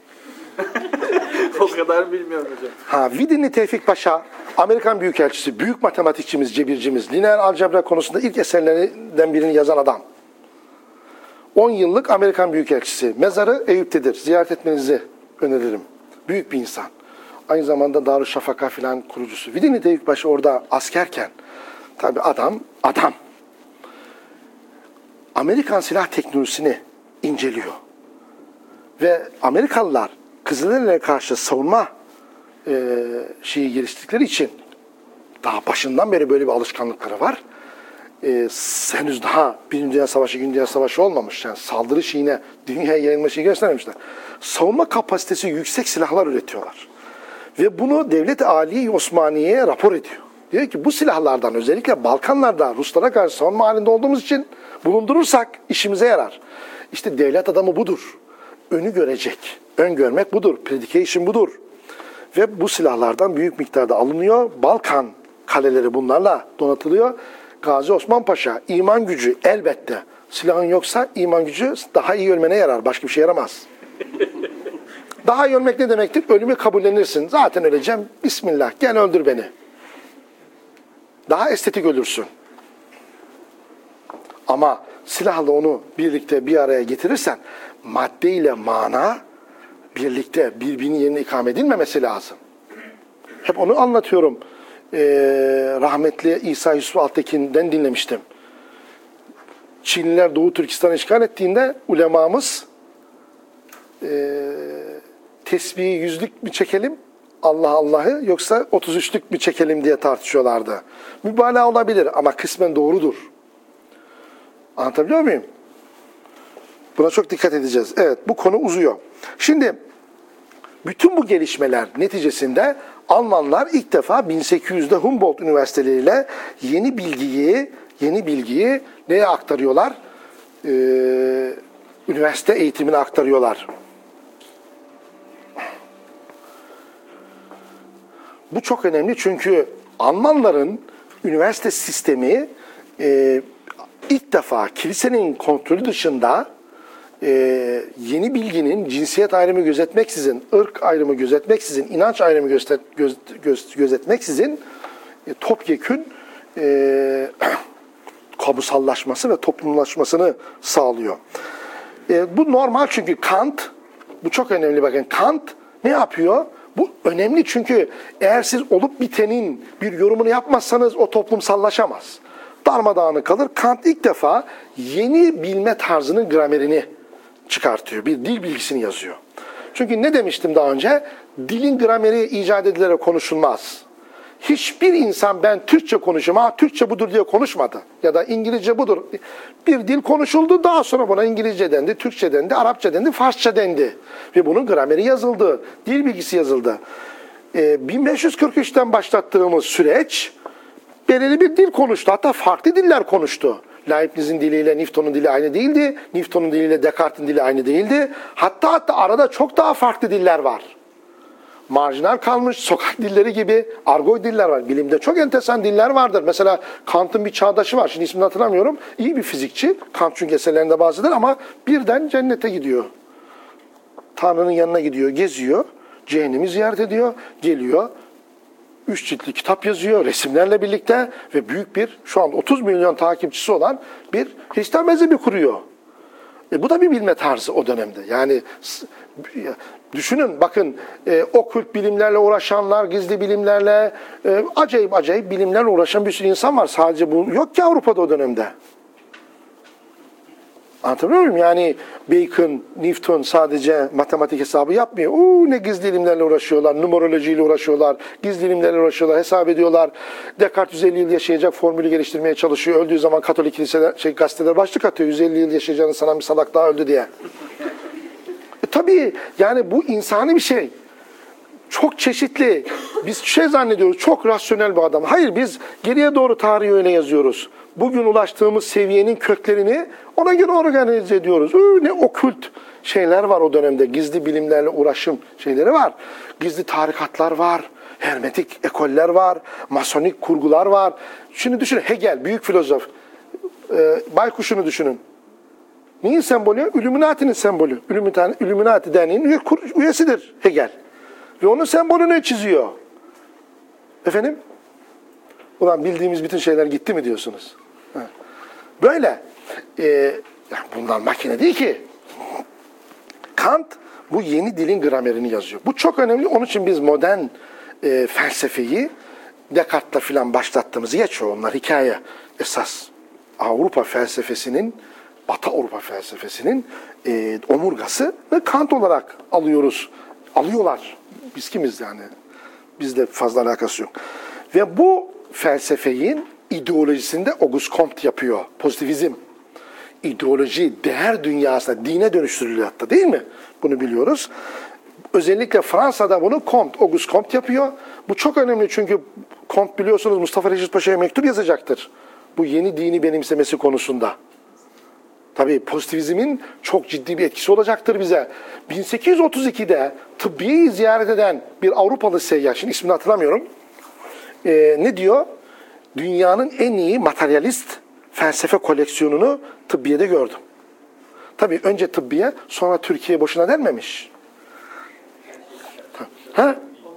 O kadar bilmiyorum hocam. Ha, Vidinli Tevfik Paşa, Amerikan Büyükelçisi, büyük matematikçimiz, cebircimiz, lineer algebra konusunda ilk eserlerinden birini yazan adam. on yıllık Amerikan Büyükelçisi. Mezarı Eyüp'tedir. Ziyaret etmenizi öneririm. Büyük bir insan. Aynı zamanda Darüşşafaka filan kurucusu. Vidinli Tevfik Paşa orada askerken, tabii adam, adam. Amerikan silah teknolojisini inceliyor. Ve Amerikalılar Kızılderili'ye karşı savunma e, şeyi geliştirdikleri için daha başından beri böyle bir alışkanlıkları var. E, henüz daha Birinci Dünya Savaşı, İkinci Dünya Savaşı olmamış. Yani saldırı şeyine, dünyaya yayılma şeyi göstermemişler. Savunma kapasitesi yüksek silahlar üretiyorlar. Ve bunu Devlet-i Aliye Osmaniye'ye rapor ediyor. Diyor ki bu silahlardan özellikle Balkanlarda Ruslara karşı savunma halinde olduğumuz için bulundurursak işimize yarar. İşte devlet adamı budur. önü görecek. Öngörmek budur. Predication budur. Ve bu silahlardan büyük miktarda alınıyor. Balkan kaleleri bunlarla donatılıyor. Gazi Osman Paşa, iman gücü elbette. Silahın yoksa iman gücü daha iyi ölmene yarar. Başka bir şey yaramaz. Daha iyi ölmek ne demektir? Ölümü kabullenirsin. Zaten öleceğim. Bismillah gel öldür beni. Daha estetik ölürsün. Ama silahla onu birlikte bir araya getirirsen madde ile mana birlikte birbirinin yerine ikame edilmemesi lazım. Hep onu anlatıyorum. Ee, rahmetli İsa Yusuf Altekin'den dinlemiştim. Çinliler Doğu Türkistan'ı işgal ettiğinde ulemamız e, tesbihi yüzlük mü çekelim Allah Allah'ı yoksa otuz üçlük mü çekelim diye tartışıyorlardı. Mübalağa olabilir ama kısmen doğrudur. Anlatabiliyor muyum? Buna çok dikkat edeceğiz. Evet, bu konu uzuyor. Şimdi bütün bu gelişmeler neticesinde Almanlar ilk defa bin sekiz yüzde Humboldt üniversiteleriyle yeni bilgiyi, yeni bilgiyi neye aktarıyorlar? Ee, üniversite eğitimine aktarıyorlar. Bu çok önemli çünkü Almanların üniversite sistemi e, ilk defa kilisenin kontrolü dışında e, yeni bilginin cinsiyet ayrımı gözetmeksizin, ırk ayrımı gözetmeksizin, inanç ayrımı göster, göz, göz, gözetmeksizin e, topyekün e, kamusallaşması ve toplumlaşmasını sağlıyor. E, bu normal çünkü Kant, bu çok önemli bakın, Kant ne yapıyor? Bu önemli çünkü eğer siz olup bitenin bir yorumunu yapmazsanız o toplumsallaşamaz. Darmadağınık kalır. Kant ilk defa yeni bilme tarzının gramerini çıkartıyor. Bir dil bilgisini yazıyor. Çünkü ne demiştim daha önce? Dilin grameri icat edilerek konuşulmaz. Hiçbir insan ben Türkçe konuşayım, ha Türkçe budur diye konuşmadı. Ya da İngilizce budur. Bir dil konuşuldu, daha sonra buna İngilizce dendi, Türkçe dendi, Arapça dendi, Farsça dendi. Ve bunun grameri yazıldı, dil bilgisi yazıldı. Ee, bin beş yüz kırk üçten başlattığımız süreç belirli bir dil konuştu. Hatta farklı diller konuştu. Leibniz'in diliyle Newton'un dili aynı değildi. Newton'un diliyle Descartes'in dili aynı değildi. Hatta hatta arada çok daha farklı diller var. Marjinal kalmış sokak dilleri gibi argoy diller var. Bilimde çok enteresan diller vardır. Mesela Kant'ın bir çağdaşı var. Şimdi ismini hatırlamıyorum. İyi bir fizikçi. Kant çünkü eserlerinde bahseder ama birden cennete gidiyor. Tanrı'nın yanına gidiyor, geziyor. Cehennemi ziyaret ediyor, geliyor. Üç ciltli kitap yazıyor resimlerle birlikte ve büyük bir şu an otuz milyon takipçisi olan bir Hristiyan mezhebi kuruyor. E bu da bir bilme tarzı o dönemde. Yani düşünün bakın e, okült bilimlerle uğraşanlar, gizli bilimlerle e, acayip acayip bilimlerle uğraşan bir sürü insan var. Sadece bu yok ki Avrupa'da o dönemde. Anlatabiliyor muyum? Yani Bacon, Newton sadece matematik hesabı yapmıyor. Uuu ne gizli ilimlerle uğraşıyorlar, numerolojiyle uğraşıyorlar, gizli ilimlerle uğraşıyorlar, hesap ediyorlar. Descartes yüz elli yıl yaşayacak formülü geliştirmeye çalışıyor. Öldüğü zaman Katolik kiliseler, şey, gazeteler başlık atıyor. yüz elli yıl yaşayacağını sanan bir salak daha öldü diye. E, tabii yani bu insani bir şey. Çok çeşitli. Biz şey zannediyoruz, çok rasyonel bir adam. Hayır, biz geriye doğru tarihi öyle yazıyoruz. Bugün ulaştığımız seviyenin köklerini ona göre organize ediyoruz. Ee, ne okült şeyler var o dönemde. Gizli bilimlerle uğraşım şeyleri var. Gizli tarikatlar var. Hermetik ekoller var. Masonik kurgular var. Şimdi düşünün, Hegel, büyük filozof. Ee, Baykuş'unu düşünün. Neyin sembolü? Illuminati'nin sembolü. Illuminati, Illuminati Derneği'nin üyesidir Hegel. Ve onun sembolünü çiziyor. Efendim? Ulan bildiğimiz bütün şeyler gitti mi diyorsunuz? Böyle. Ee, bunlar makine değil ki. Kant bu yeni dilin gramerini yazıyor. Bu çok önemli. Onun için biz modern e, felsefeyi Descartes'la filan başlattığımızı geçiyor. Onlar hikaye. Esas Avrupa felsefesinin, Batı Avrupa felsefesinin e, omurgası ve Kant olarak alıyoruz. Alıyorlar. Biz kimiz yani? Bizde fazla alakası yok. Ve bu felsefenin ideolojisinde Auguste Comte yapıyor. Pozitivizm. İdeoloji, değer dünyasına, dine dönüştürülüyor hatta, değil mi? Bunu biliyoruz. Özellikle Fransa'da bunu Comte, Auguste Comte yapıyor. Bu çok önemli çünkü Comte biliyorsunuz Mustafa Reşit Paşa'ya mektup yazacaktır. Bu yeni dini benimsemesi konusunda. Tabii pozitivizmin çok ciddi bir etkisi olacaktır bize. bin sekiz yüz otuz ikide tıbbiyeyi ziyaret eden bir Avrupalı seyyah, şimdi ismini hatırlamıyorum. Ee, ne diyor? Dünyanın en iyi materyalist felsefe koleksiyonunu tıbbiyede gördüm. Tabii önce tıbbiye, sonra Türkiye boşuna denmemiş. Ha?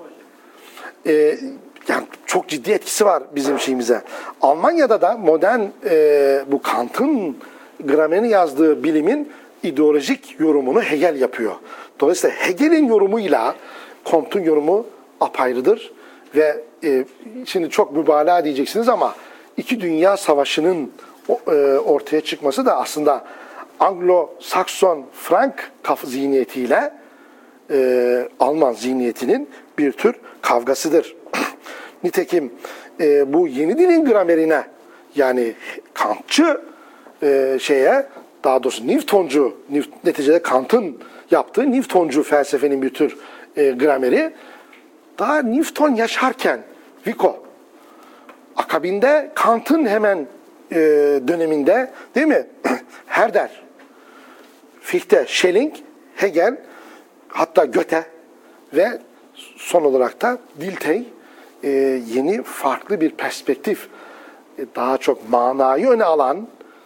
Ee, yani çok ciddi etkisi var bizim şeyimize. Almanya'da da modern e, bu Kant'ın gramerini yazdığı bilimin ideolojik yorumunu Hegel yapıyor. Dolayısıyla Hegel'in yorumuyla Comte'un yorumu apayrıdır. Ve e, şimdi çok mübalağa diyeceksiniz ama iki dünya savaşının e, ortaya çıkması da aslında Anglo-Sakson Frank kaf zihniyetiyle e, Alman zihniyetinin bir tür kavgasıdır. Nitekim e, bu yeni dilin gramerine, yani Kantçı e, şeye, daha doğrusu Newtoncu, neticede Kant'ın yaptığı Newtoncu felsefenin bir tür e, grameri, daha Newton yaşarken Vico, akabinde Kant'ın hemen e, döneminde, değil mi? Herder, Fichte, Schelling, Hegel, hatta Goethe ve son olarak da Dilthey e, yeni farklı bir perspektif, e, daha çok manayı öne alan,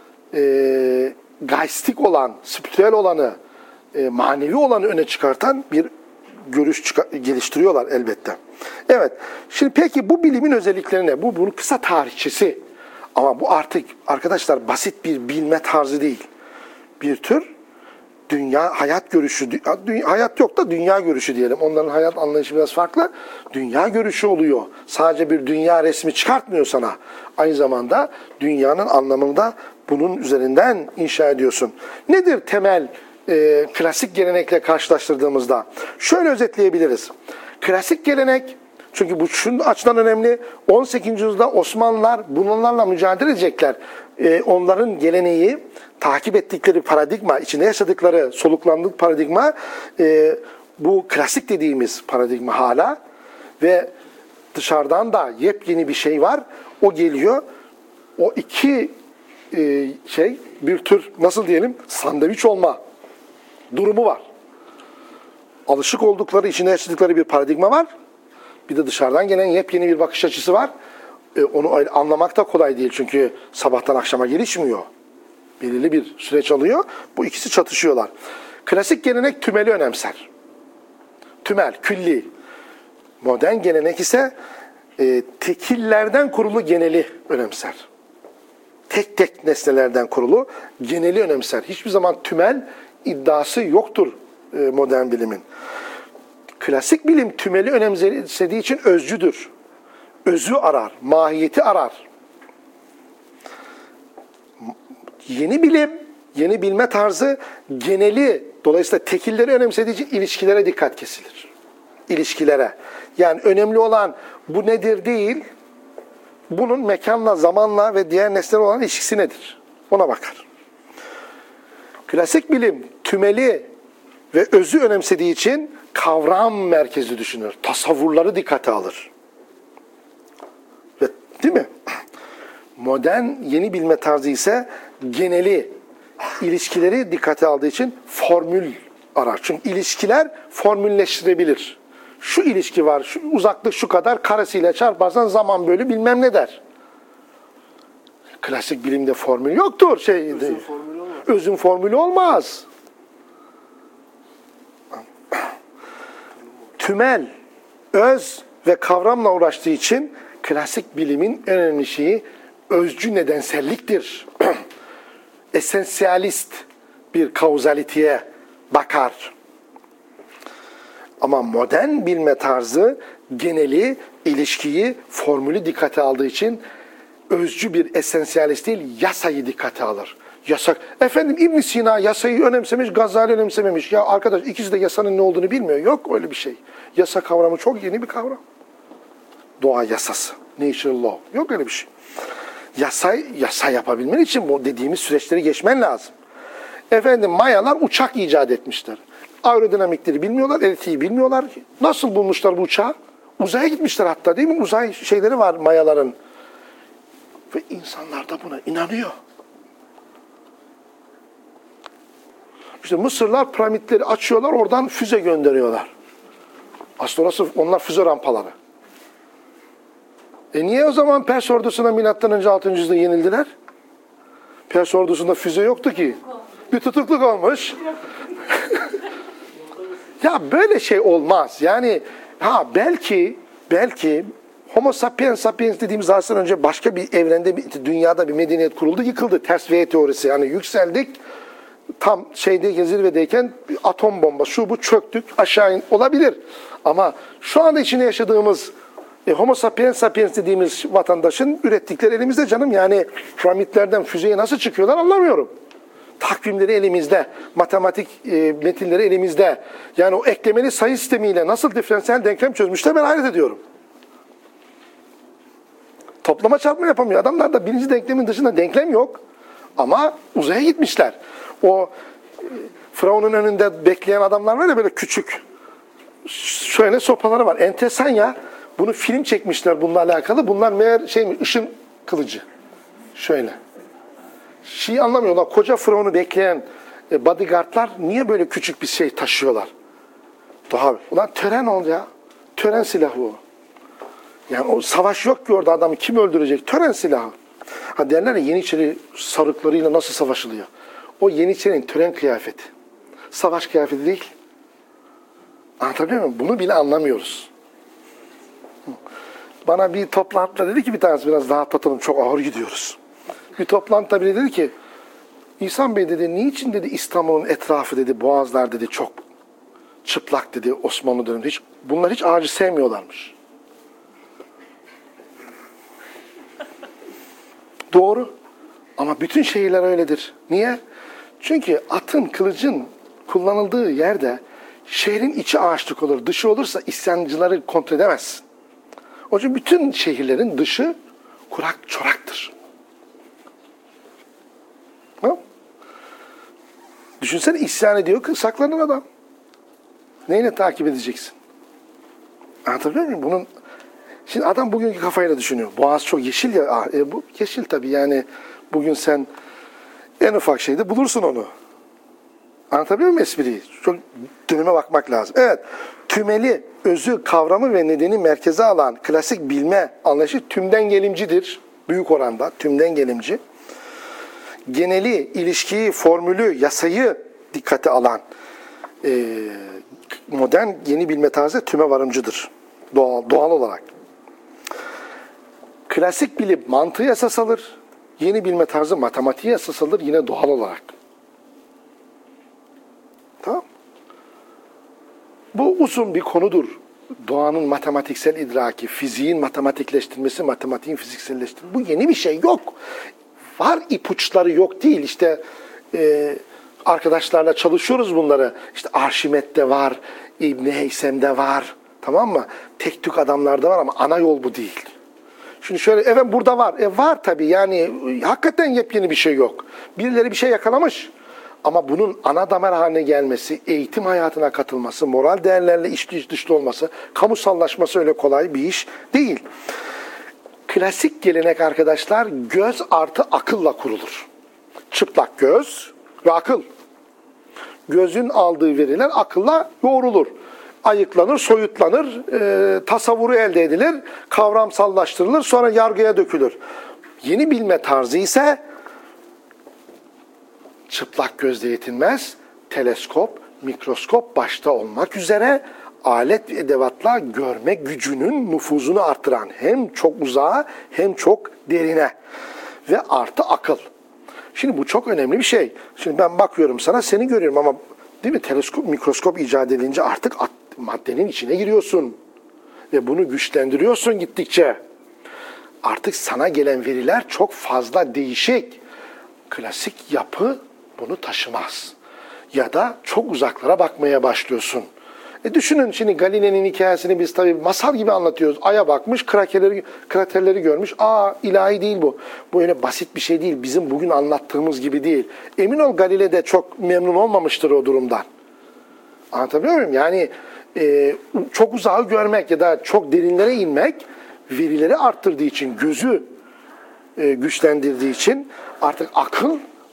e, geistik olan, spiritüel olanı, e, manevi olanı öne çıkartan bir görüş çıkar, geliştiriyorlar elbette. Evet, şimdi peki bu bilimin özellikleri ne? Bu bunun kısa tarihçesi. Ama bu artık arkadaşlar basit bir bilme tarzı değil. Bir tür dünya hayat görüşü, dünya, hayat yok da dünya görüşü diyelim. Onların hayat anlayışı biraz farklı. Dünya görüşü oluyor. Sadece bir dünya resmi çıkartmıyor sana. Aynı zamanda dünyanın anlamını da bunun üzerinden inşa ediyorsun. Nedir temel e, klasik gelenekle karşılaştırdığımızda? Şöyle özetleyebiliriz. Klasik gelenek, çünkü bu şunun açıdan önemli. on sekizinci yüzyılda Osmanlılar bunlarla mücadele edecekler. Ee, onların geleneği, takip ettikleri paradigma, içinde yaşadıkları, soluklandık paradigma, e, bu klasik dediğimiz paradigma hala ve dışarıdan da yepyeni bir şey var. O geliyor. O iki e, şey bir tür, nasıl diyelim, sandviç olma durumu var. Alışık oldukları, içinde yaşadıkları bir paradigma var. Bir de dışarıdan gelen yepyeni bir bakış açısı var. E, onu anlamak da kolay değil çünkü sabahtan akşama gelişmiyor. Belirli bir süreç alıyor. Bu ikisi çatışıyorlar. Klasik gelenek tümeli önemser. Tümel, külli. Modern gelenek ise e, tekillerden kurulu geneli önemser. Tek tek nesnelerden kurulu geneli önemser. Hiçbir zaman tümel iddiası yoktur e, modern bilimin. Klasik bilim tümeli önemsediği için özcüdür. Özü arar, mahiyeti arar. Yeni bilim, yeni bilme tarzı geneli, dolayısıyla tekilleri önemsediği için ilişkilere dikkat kesilir. İlişkilere. Yani önemli olan bu nedir değil, bunun mekanla, zamanla ve diğer nesneler olan ilişkisi nedir? Ona bakar. Klasik bilim tümeli ve özü önemsediği için kavram merkezli düşünür. Tasavvurları dikkate alır. Ve, değil mi? Modern yeni bilme tarzı ise geneli, ilişkileri dikkate aldığı için formül arar. Çünkü ilişkiler formülleştirebilir. Şu ilişki var, şu uzaklık şu kadar, karesiyle çarparsan zaman bölü bilmem ne der. Klasik bilimde formül yoktur. Şey, Özün formülü olmaz. Özün formülü olmaz. Tümel, öz ve kavramla uğraştığı için klasik bilimin en önemli şeyi özcü nedenselliktir. Esensyalist bir kauzaliteye bakar. Ama modern bilme tarzı geneli, ilişkiyi, formülü dikkate aldığı için özcü bir esensyalist değil, yasayı dikkate alır. Yasak. Efendim İbn Sina yasayı önemsemiş, Gazali önemsememiş. Ya arkadaş ikisi de yasanın ne olduğunu bilmiyor. Yok öyle bir şey. Yasa kavramı çok yeni bir kavram. Doğa yasası. Natural law. Yok öyle bir şey. Yasa, yasa yapabilmen için bu dediğimiz süreçleri geçmen lazım. Efendim Mayalar uçak icat etmişler. Aerodinamikleri bilmiyorlar, elektriği bilmiyorlar. Nasıl bulmuşlar bu uçağı? Uzaya gitmişler hatta, değil mi? Uzay şeyleri var Mayaların. Ve insanlar da buna inanıyor. İşte Mısırlar piramitleri açıyorlar, oradan füze gönderiyorlar. Aslında orası, onlar füze rampaları. E niye o zaman Pers ordusuna milattan önce altıncı yüzyılda yenildiler? Pers ordusunda füze yoktu ki. Bir tutukluk olmuş. Ya böyle şey olmaz. Yani ha belki belki Homo sapiens sapiens dediğimiz asırdan önce başka bir evrende, bir, dünyada bir medeniyet kuruldu, yıkıldı. Ters V teorisi. Yani yükseldik. Tam şeyde zirvedeyken bir atom bomba, şu bu çöktük, aşağı in, olabilir. Ama şu anda içinde yaşadığımız e, Homo sapiens sapiens dediğimiz vatandaşın ürettikleri elimizde canım. Yani piramitlerden füzeye nasıl çıkıyorlar anlamıyorum. Takvimleri elimizde, matematik e, metinleri elimizde. Yani o eklemeli sayı sistemiyle nasıl diferansiyel denklem çözmüşler ben hayret ediyorum. Toplama çarpma yapamıyor. Adamlarda birinci denklemin dışında denklem yok. Ama uzaya gitmişler. O e, Firavun'un önünde bekleyen adamlar var ya böyle küçük. Şöyle sopaları var. Enteresan ya. Bunu film çekmişler bununla alakalı. Bunlar meğer şey mi? Işın kılıcı. Şöyle. Şeyi anlamıyorlar. Koca Firavun'u bekleyen e, bodyguardlar niye böyle küçük bir şey taşıyorlar? Daha ulan tören ol ya. Tören silahı o. Yani o savaş yok ki orada, adamı kim öldürecek? Tören silahı. Ha derler ya Yeniçeri sarıklarıyla nasıl savaşılıyor? O Yeniçeri'nin tören kıyafeti. Savaş kıyafeti değil. Anlatabiliyor muyum? Bunu bile anlamıyoruz. Bana bir toplantıda dedi ki bir tanesi, biraz daha tatalım, çok ağır gidiyoruz. Bir toplantıda biri dedi ki, İhsan Bey dedi, niçin dedi İstanbul'un etrafı dedi, boğazlar dedi çok çıplak dedi Osmanlı döneminde. Hiç, bunlar hiç ağacı sevmiyorlarmış. Doğru. Ama bütün şehirler öyledir. Niye? Çünkü atın, kılıcın kullanıldığı yerde şehrin içi ağaçlık olur. Dışı olursa isyancıları kontrol edemezsin. O yüzden bütün şehirlerin dışı kurak, çoraktır. Ha? Düşünsene, isyan ediyor, saklanan adam. Neyle takip edeceksin? Anlatabiliyor muyum? Bunun, şimdi adam bugünkü kafayla düşünüyor. Boğaz çok yeşil ya. Ah, e, bu yeşil tabii, yani bugün sen en ufak şeyde bulursun onu. Anlatabiliyor muyum espriyi? Çok döneme bakmak lazım. Evet, tümeli, özü, kavramı ve nedeni merkeze alan klasik bilme anlayışı tümden gelimcidir. Büyük oranda tümden gelimci. Geneli, ilişkiyi, formülü, yasayı dikkate alan e, modern yeni bilme tarzı tüme varımcıdır. Doğal, doğal olarak. Klasik bilim mantığı esas alır. Yeni bilme tarzı matematiği esas alır yine doğal olarak. Tamam. Bu uzun bir konudur. Doğanın matematiksel idraki, fiziğin matematikleştirilmesi, matematiğin fizikselleştirilmesi. Bu yeni bir şey yok. Var ipuçları, yok değil. İşte e, arkadaşlarla çalışıyoruz bunları. İşte Arşimet'te var, İbn Heysem'de var. Tamam mı? Tek tük adamlarda var ama ana yol bu değil. Şimdi şöyle, evet burada var. E var tabii, yani hakikaten yepyeni bir şey yok. Birileri bir şey yakalamış. Ama bunun ana damar haline gelmesi, eğitim hayatına katılması, moral değerlerle içli dışlı olması, kamusallaşması öyle kolay bir iş değil. Klasik gelenek arkadaşlar, göz artı akılla kurulur. Çıplak göz ve akıl. Gözün aldığı veriler akılla yoğrulur. Ayıklanır, soyutlanır, e, tasavvuru elde edilir, kavramsallaştırılır, sonra yargıya dökülür. Yeni bilme tarzı ise çıplak gözle yetinmez, teleskop, mikroskop başta olmak üzere alet ve edevatla görme gücünün nüfuzunu artıran hem çok uzağa hem çok derine ve artı akıl. Şimdi bu çok önemli bir şey. Şimdi ben bakıyorum sana, seni görüyorum ama değil mi, teleskop, mikroskop icat edince artık maddenin içine giriyorsun ve bunu güçlendiriyorsun gittikçe. Artık sana gelen veriler çok fazla değişik. Klasik yapı bunu taşımaz. Ya da çok uzaklara bakmaya başlıyorsun. E düşünün şimdi Galile'nin hikayesini biz tabii masal gibi anlatıyoruz. Ay'a bakmış, kraterleri, kraterleri görmüş. Aa, ilahi değil bu. Bu öyle basit bir şey değil. Bizim bugün anlattığımız gibi değil. Emin ol Galile de çok memnun olmamıştır o durumdan. Anlatabiliyor muyum? Yani e, çok uzağı görmek ya da çok derinlere inmek verileri arttırdığı için, gözü e, güçlendirdiği için artık akıl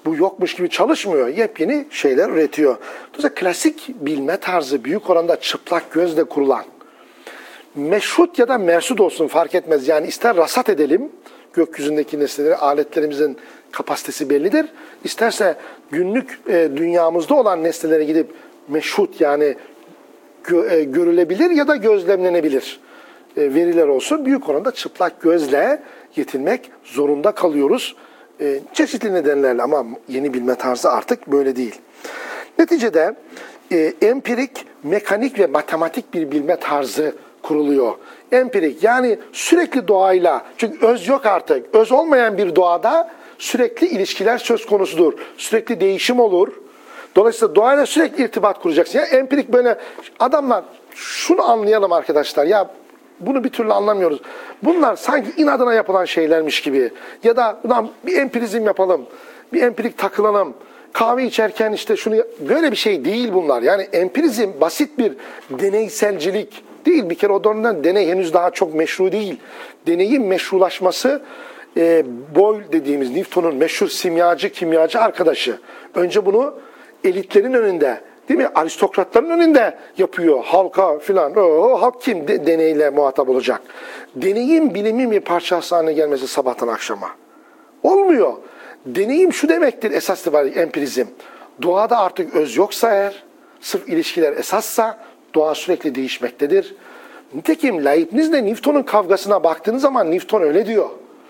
bu yokmuş gibi çalışmıyor. Yepyeni şeyler üretiyor. Dolayısıyla klasik bilme tarzı büyük oranda çıplak gözle kurulan, meşhut ya da mersut olsun fark etmez. Yani ister rasat edelim, gökyüzündeki nesneleri, aletlerimizin kapasitesi bellidir. İsterse günlük e, dünyamızda olan nesnelere gidip meşhut yani gö, e, görülebilir ya da gözlemlenebilir e, veriler olsun. Büyük oranda çıplak gözle yetinmek zorunda kalıyoruz. E, çeşitli nedenlerle ama yeni bilme tarzı artık böyle değil. Neticede e, empirik, mekanik ve matematik bir bilme tarzı kuruluyor. Empirik yani sürekli doğayla, çünkü öz yok artık. Öz olmayan bir doğada sürekli ilişkiler söz konusudur. Sürekli değişim olur. Dolayısıyla doğayla sürekli irtibat kuracaksın. Ya empirik böyle adamlar şunu anlayalım arkadaşlar. Ya bunu bir türlü anlamıyoruz. Bunlar sanki inadına yapılan şeylermiş gibi. Ya da ulan bir empirizm yapalım. Bir empirik takılalım. Kahve içerken işte şunu... Böyle bir şey değil bunlar. Yani empirizm basit bir deneyselcilik değil. Bir kere o dönemden deney henüz daha çok meşru değil. Deneyin meşrulaşması e, Boyle dediğimiz Newton'un meşhur simyacı, kimyacı arkadaşı. Önce bunu elitlerin önünde, değil mi? Aristokratların önünde yapıyor. Halka filan. O halk kim de, deneyle muhatap olacak? Deneyin bilimin bir parçası haline gelmesi sabahtan akşama. Olmuyor. Deneyim şu demektir esas itibariyle empirizm. Doğada artık öz yoksa eğer, sırf ilişkiler esassa doğa sürekli değişmektedir. Nitekim Leibniz'le Newton'un kavgasına baktığınız zaman Newton öyle diyor.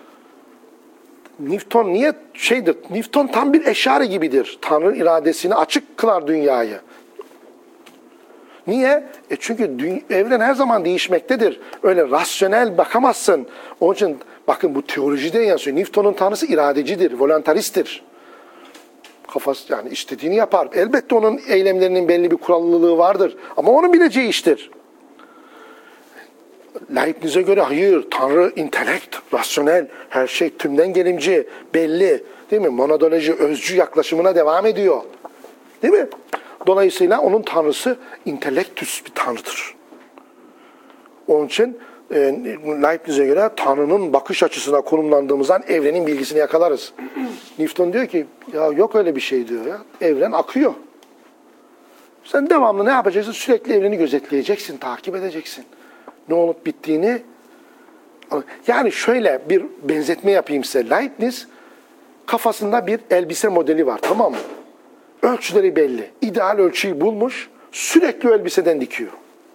Newton niye şeydir? Newton tam bir eşare gibidir. Tanrı'nın iradesini açık kılar dünyayı. Niye? E çünkü evren her zaman değişmektedir. Öyle rasyonel bakamazsın. Onun için bakın bu teolojide yazıyor. Newton'un tanrısı iradecidir, voluntaristtir. Kafası yani istediğini yapar. Elbette onun eylemlerinin belli bir kurallılığı vardır. Ama onun bileceği iştir. Leibniz'e göre hayır, Tanrı intelekt, rasyonel, her şey tümden gelimci, belli. Değil mi? Monadoloji, özcü yaklaşımına devam ediyor. Değil mi? Dolayısıyla onun tanrısı intelektüs bir tanrıdır. Onun için e, Leibniz'e göre Tanrı'nın bakış açısına konumlandığımızdan evrenin bilgisini yakalarız. Newton diyor ki ya yok öyle bir şey diyor ya. Evren akıyor. Sen devamlı ne yapacaksın? Sürekli evreni gözetleyeceksin, takip edeceksin. Ne olup bittiğini. Yani şöyle bir benzetme yapayım size. Leibniz kafasında bir elbise modeli var, tamam mı? Ölçüleri belli. İdeal ölçüyü bulmuş. Sürekli elbiseden dikiyor.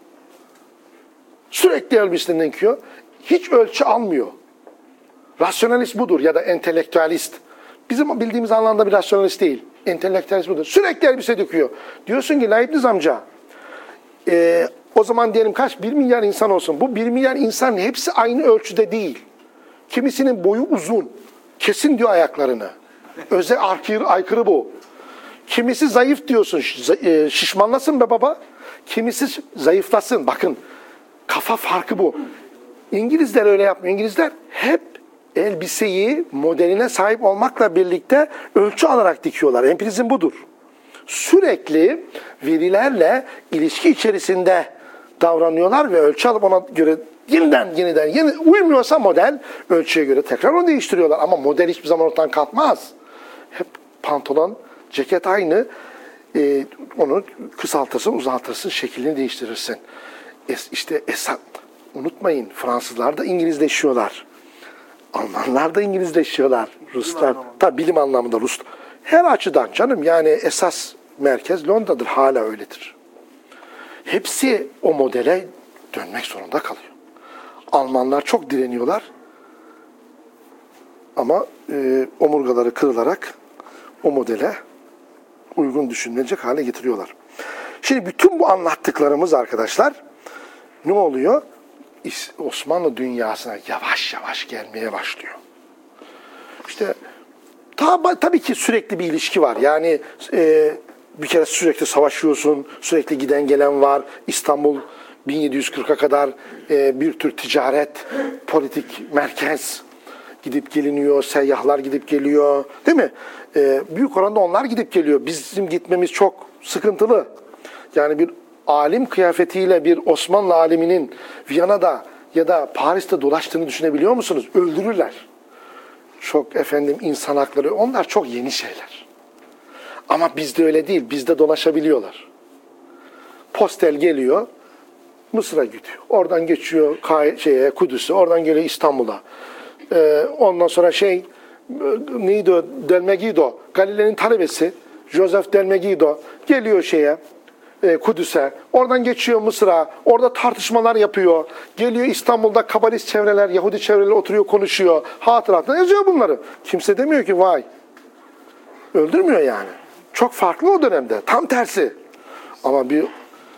Sürekli elbiseden dikiyor. Hiç ölçü almıyor. Rasyonalist budur ya da entelektüelist. Bizim bildiğimiz anlamda bir rasyonalist değil. Entelektüelist budur. Sürekli elbise dikiyor. Diyorsun ki Leibniz amca e, o zaman diyelim kaç? Bir milyar insan olsun. Bu bir milyar insanın hepsi aynı ölçüde değil. Kimisinin boyu uzun. Kesin diyor ayaklarını. Öze aykırı, aykırı bu. Kimisi zayıf diyorsun. Şişmanlasın be baba. Kimisi zayıflasın. Bakın kafa farkı bu. İngilizler öyle yapmıyor. İngilizler hep elbiseyi modeline sahip olmakla birlikte ölçü alarak dikiyorlar. Empirizm budur. Sürekli verilerle ilişki içerisinde davranıyorlar ve ölçü alıp ona göre yeniden yeniden yeni uymuyorsa model ölçüye göre tekrar onu değiştiriyorlar. Ama model hiçbir zaman ortadan kalkmaz. Hep pantolon, ceket aynı. Ee, onu kısaltırsın, uzaltırsın, şeklini değiştirirsin. Es, işte esas unutmayın Fransızlar da İngilizleşiyorlar. Almanlar da İngilizleşiyorlar. Ruslar tabi bilim anlamında Rus. Her açıdan canım yani esas merkez Londra'dır, hala öyledir. Hepsi o modele dönmek zorunda kalıyor. Almanlar çok direniyorlar. Ama e, omurgaları kırılarak o modele uygun düşünülecek hale getiriyorlar. Şimdi bütün bu anlattıklarımız arkadaşlar ne oluyor? Osmanlı dünyasına yavaş yavaş gelmeye başlıyor. İşte tab tabii ki sürekli bir ilişki var. Yani e, bir kere sürekli savaşıyorsun, sürekli giden gelen var. İstanbul bin yedi yüz kırka kadar e, bir tür ticaret, politik merkez gidip geliniyor, seyyahlar gidip geliyor, değil mi? E, büyük oranda onlar gidip geliyor. Bizim gitmemiz çok sıkıntılı. Yani bir alim kıyafetiyle bir Osmanlı aliminin Viyana'da ya da Paris'te dolaştığını düşünebiliyor musunuz? Öldürürler. Çok efendim insan hakları, onlar çok yeni şeyler. Ama bizde öyle değil. Bizde dolaşabiliyorlar. Postel geliyor, Mısır'a gidiyor. Oradan geçiyor Kay- şeye, Kudüs'e, oradan geliyor İstanbul'a. Ee, ondan sonra şey, neydi o? Delmegido, Galile'nin talebesi, Joseph Delmegido geliyor şeye, e, Kudüs'e. Oradan geçiyor Mısır'a. Orada tartışmalar yapıyor. Geliyor İstanbul'da kabalist çevreler, Yahudi çevreler oturuyor, konuşuyor. Hatıratına yazıyor bunları. Kimse demiyor ki vay. Öldürmüyor yani. Çok farklı o dönemde. Tam tersi. Ama bir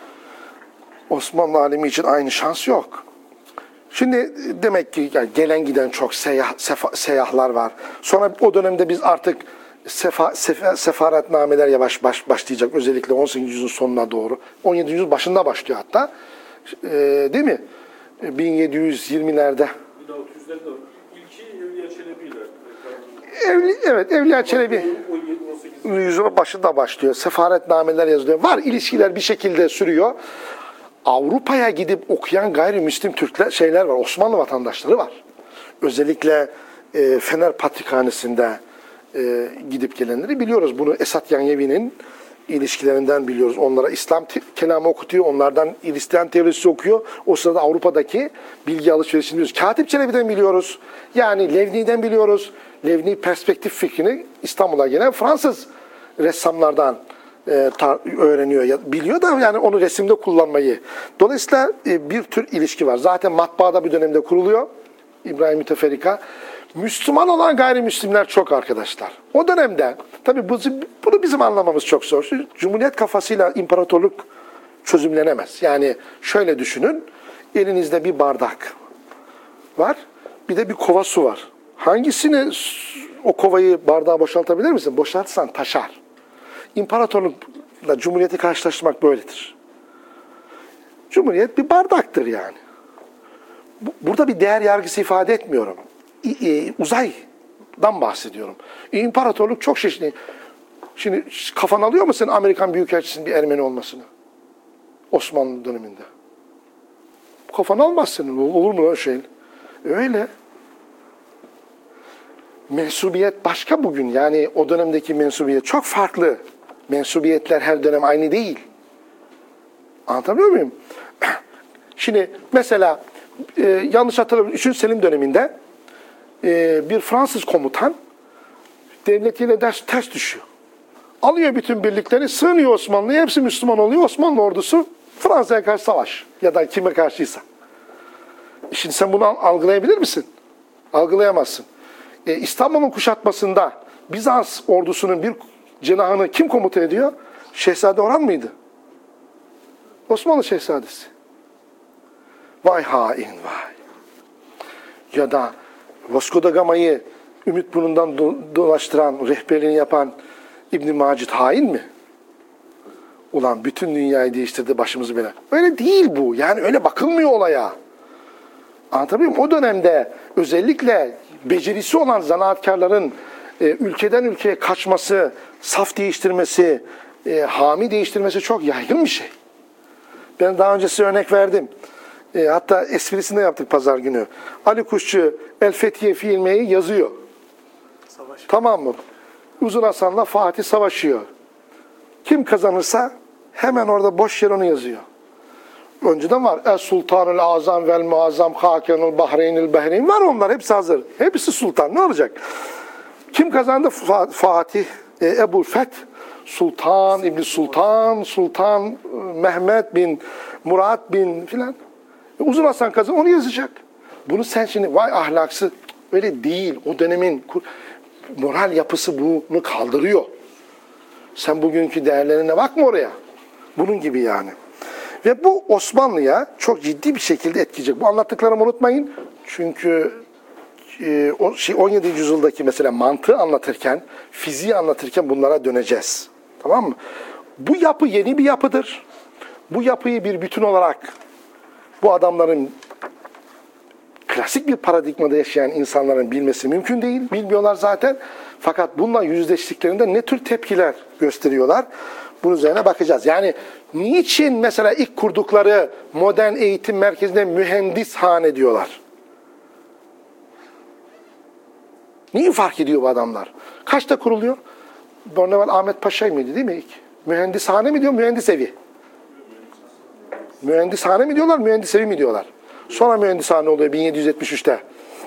Osmanlı alemi için aynı şans yok. Şimdi demek ki yani gelen giden çok seyah, sefa, seyahlar var. Sonra o dönemde biz artık sefa, sefa, sefaretnameler yavaş baş, başlayacak. Özellikle on sekizinci yüzyılın sonuna doğru. on yedinci yüzyıl başında başlıyor hatta. Ee, değil mi? bin yedi yüz yirmilerde. bin altı yüzlerde ilki Evliya Çelebi ile. Evli, evet, Evliya Çelebi yüzyılın başında başlıyor. Sefaretnameler yazılıyor. Var, ilişkiler bir şekilde sürüyor. Avrupa'ya gidip okuyan gayrimüslim Türkler şeyler var. Osmanlı vatandaşları var. Özellikle e, Fener Patrikhanesi'nde e, gidip gelenleri biliyoruz. Bunu Esat Yanyevi'nin ilişkilerinden biliyoruz. Onlara İslam kelamı okutuyor. Onlardan Hristiyan teorisi okuyor. O sırada Avrupa'daki bilgi alışverişini biliyoruz. Katip Çelebi'den biliyoruz. Yani Levni'den biliyoruz. Levni perspektif fikrini İstanbul'a gelen Fransız ressamlardan E, tar- öğreniyor, ya, biliyor da yani onu resimde kullanmayı. Dolayısıyla e, bir tür ilişki var. Zaten matbaada bir dönemde kuruluyor. İbrahim Müteferrika. Müslüman olan gayrimüslimler çok arkadaşlar. O dönemde, tabii bu, bunu bizim anlamamız çok zor. Cumhuriyet kafasıyla imparatorluk çözümlenemez. Yani şöyle düşünün, elinizde bir bardak var, bir de bir kova su var. Hangisini, o kovayı bardağa boşaltabilir misin? Boşaltsan taşar. İmparatorlukla Cumhuriyeti karşılaştırmak böyledir. Cumhuriyet bir bardaktır yani. Burada bir değer yargısı ifade etmiyorum. Uzaydan bahsediyorum. İmparatorluk çok çeşitli. Şimdi kafan alıyor musun Amerikan Büyükelçisi'nin bir Ermeni olmasını? Osmanlı döneminde. Kafan almaz senin. Olur mu öyle şey? Öyle. Mensubiyet başka bugün. Yani o dönemdeki mensubiyet çok farklı. Mensubiyetler her dönem aynı değil. Anlatabiliyor muyum? Şimdi mesela e, yanlış hatırlamıyorum. üçüncü Selim döneminde e, bir Fransız komutan devletiyle ders, ters düşüyor. Alıyor bütün birlikleri, sığınıyor Osmanlı'ya. Hepsi Müslüman oluyor. Osmanlı ordusu Fransa'ya karşı savaş. Ya da kime karşıysa. Şimdi sen bunu algılayabilir misin? Algılayamazsın. E, İstanbul'un kuşatmasında Bizans ordusunun bir cenahını kim komuta ediyor? Şehzade Orhan mıydı? Osmanlı Şehzadesi. Vay hain vay. Ya da Vasco da Gama'yı Ümitburnu'ndan do dolaştıran, rehberliğini yapan İbn Macit hain mi? Ulan bütün dünyayı değiştirdi, başımızı bela. Öyle değil bu. Yani öyle bakılmıyor olaya. Anlatabiliyor muyum? O dönemde özellikle becerisi olan zanaatkarların e, ülkeden ülkeye kaçması, saf değiştirmesi, e, hami değiştirmesi çok yaygın bir şey. Ben daha önce size örnek verdim. E, hatta esprisini de yaptık pazar günü. Ali Kuşçu El Fethiye Fiilme'yi yazıyor. Savaş. Tamam mı? Uzun Hasan'la Fatih savaşıyor. Kim kazanırsa hemen orada boş yer onu yazıyor. Önceden var. Es Sultanul Azam vel Muazzam Hakanul Bahreynil Behreyn var, onlar hepsi hazır. Hepsi sultan. Ne olacak? Kim kazandı? Fatih, e, Ebu Feth, Sultan, İbni Sultan, Sultan e, Mehmet bin Murat bin filan. E, Uzun Hasan kazan, onu yazacak. Bunu sen şimdi vay ahlaksız, öyle değil. O dönemin moral yapısı bunu kaldırıyor. Sen bugünkü değerlerine bakma oraya. Bunun gibi yani. Ve bu Osmanlı'ya çok ciddi bir şekilde etkileyecek. Bu anlattıklarımı unutmayın. Çünkü e, o şey on yedinci yüzyıldaki mesela mantığı anlatırken, fiziği anlatırken bunlara döneceğiz. Tamam mı? Bu yapı yeni bir yapıdır. Bu yapıyı bir bütün olarak bu adamların klasik bir paradigmada yaşayan insanların bilmesi mümkün değil. Bilmiyorlar zaten. Fakat bununla yüzleştiklerinde ne tür tepkiler gösteriyorlar? Bunun üzerine bakacağız. Yani niçin mesela ilk kurdukları modern eğitim merkezine mühendishane diyorlar? Niye fark ediyor bu adamlar? Kaçta kuruluyor? Borneval Ahmet Paşa mıydı değil mi ilk? Mühendishane mi diyor, mühendis evi? Mühendishane mi diyorlar, mühendis evi mi diyorlar? Sonra mühendishane oluyor bin yedi yüz yetmiş üçte.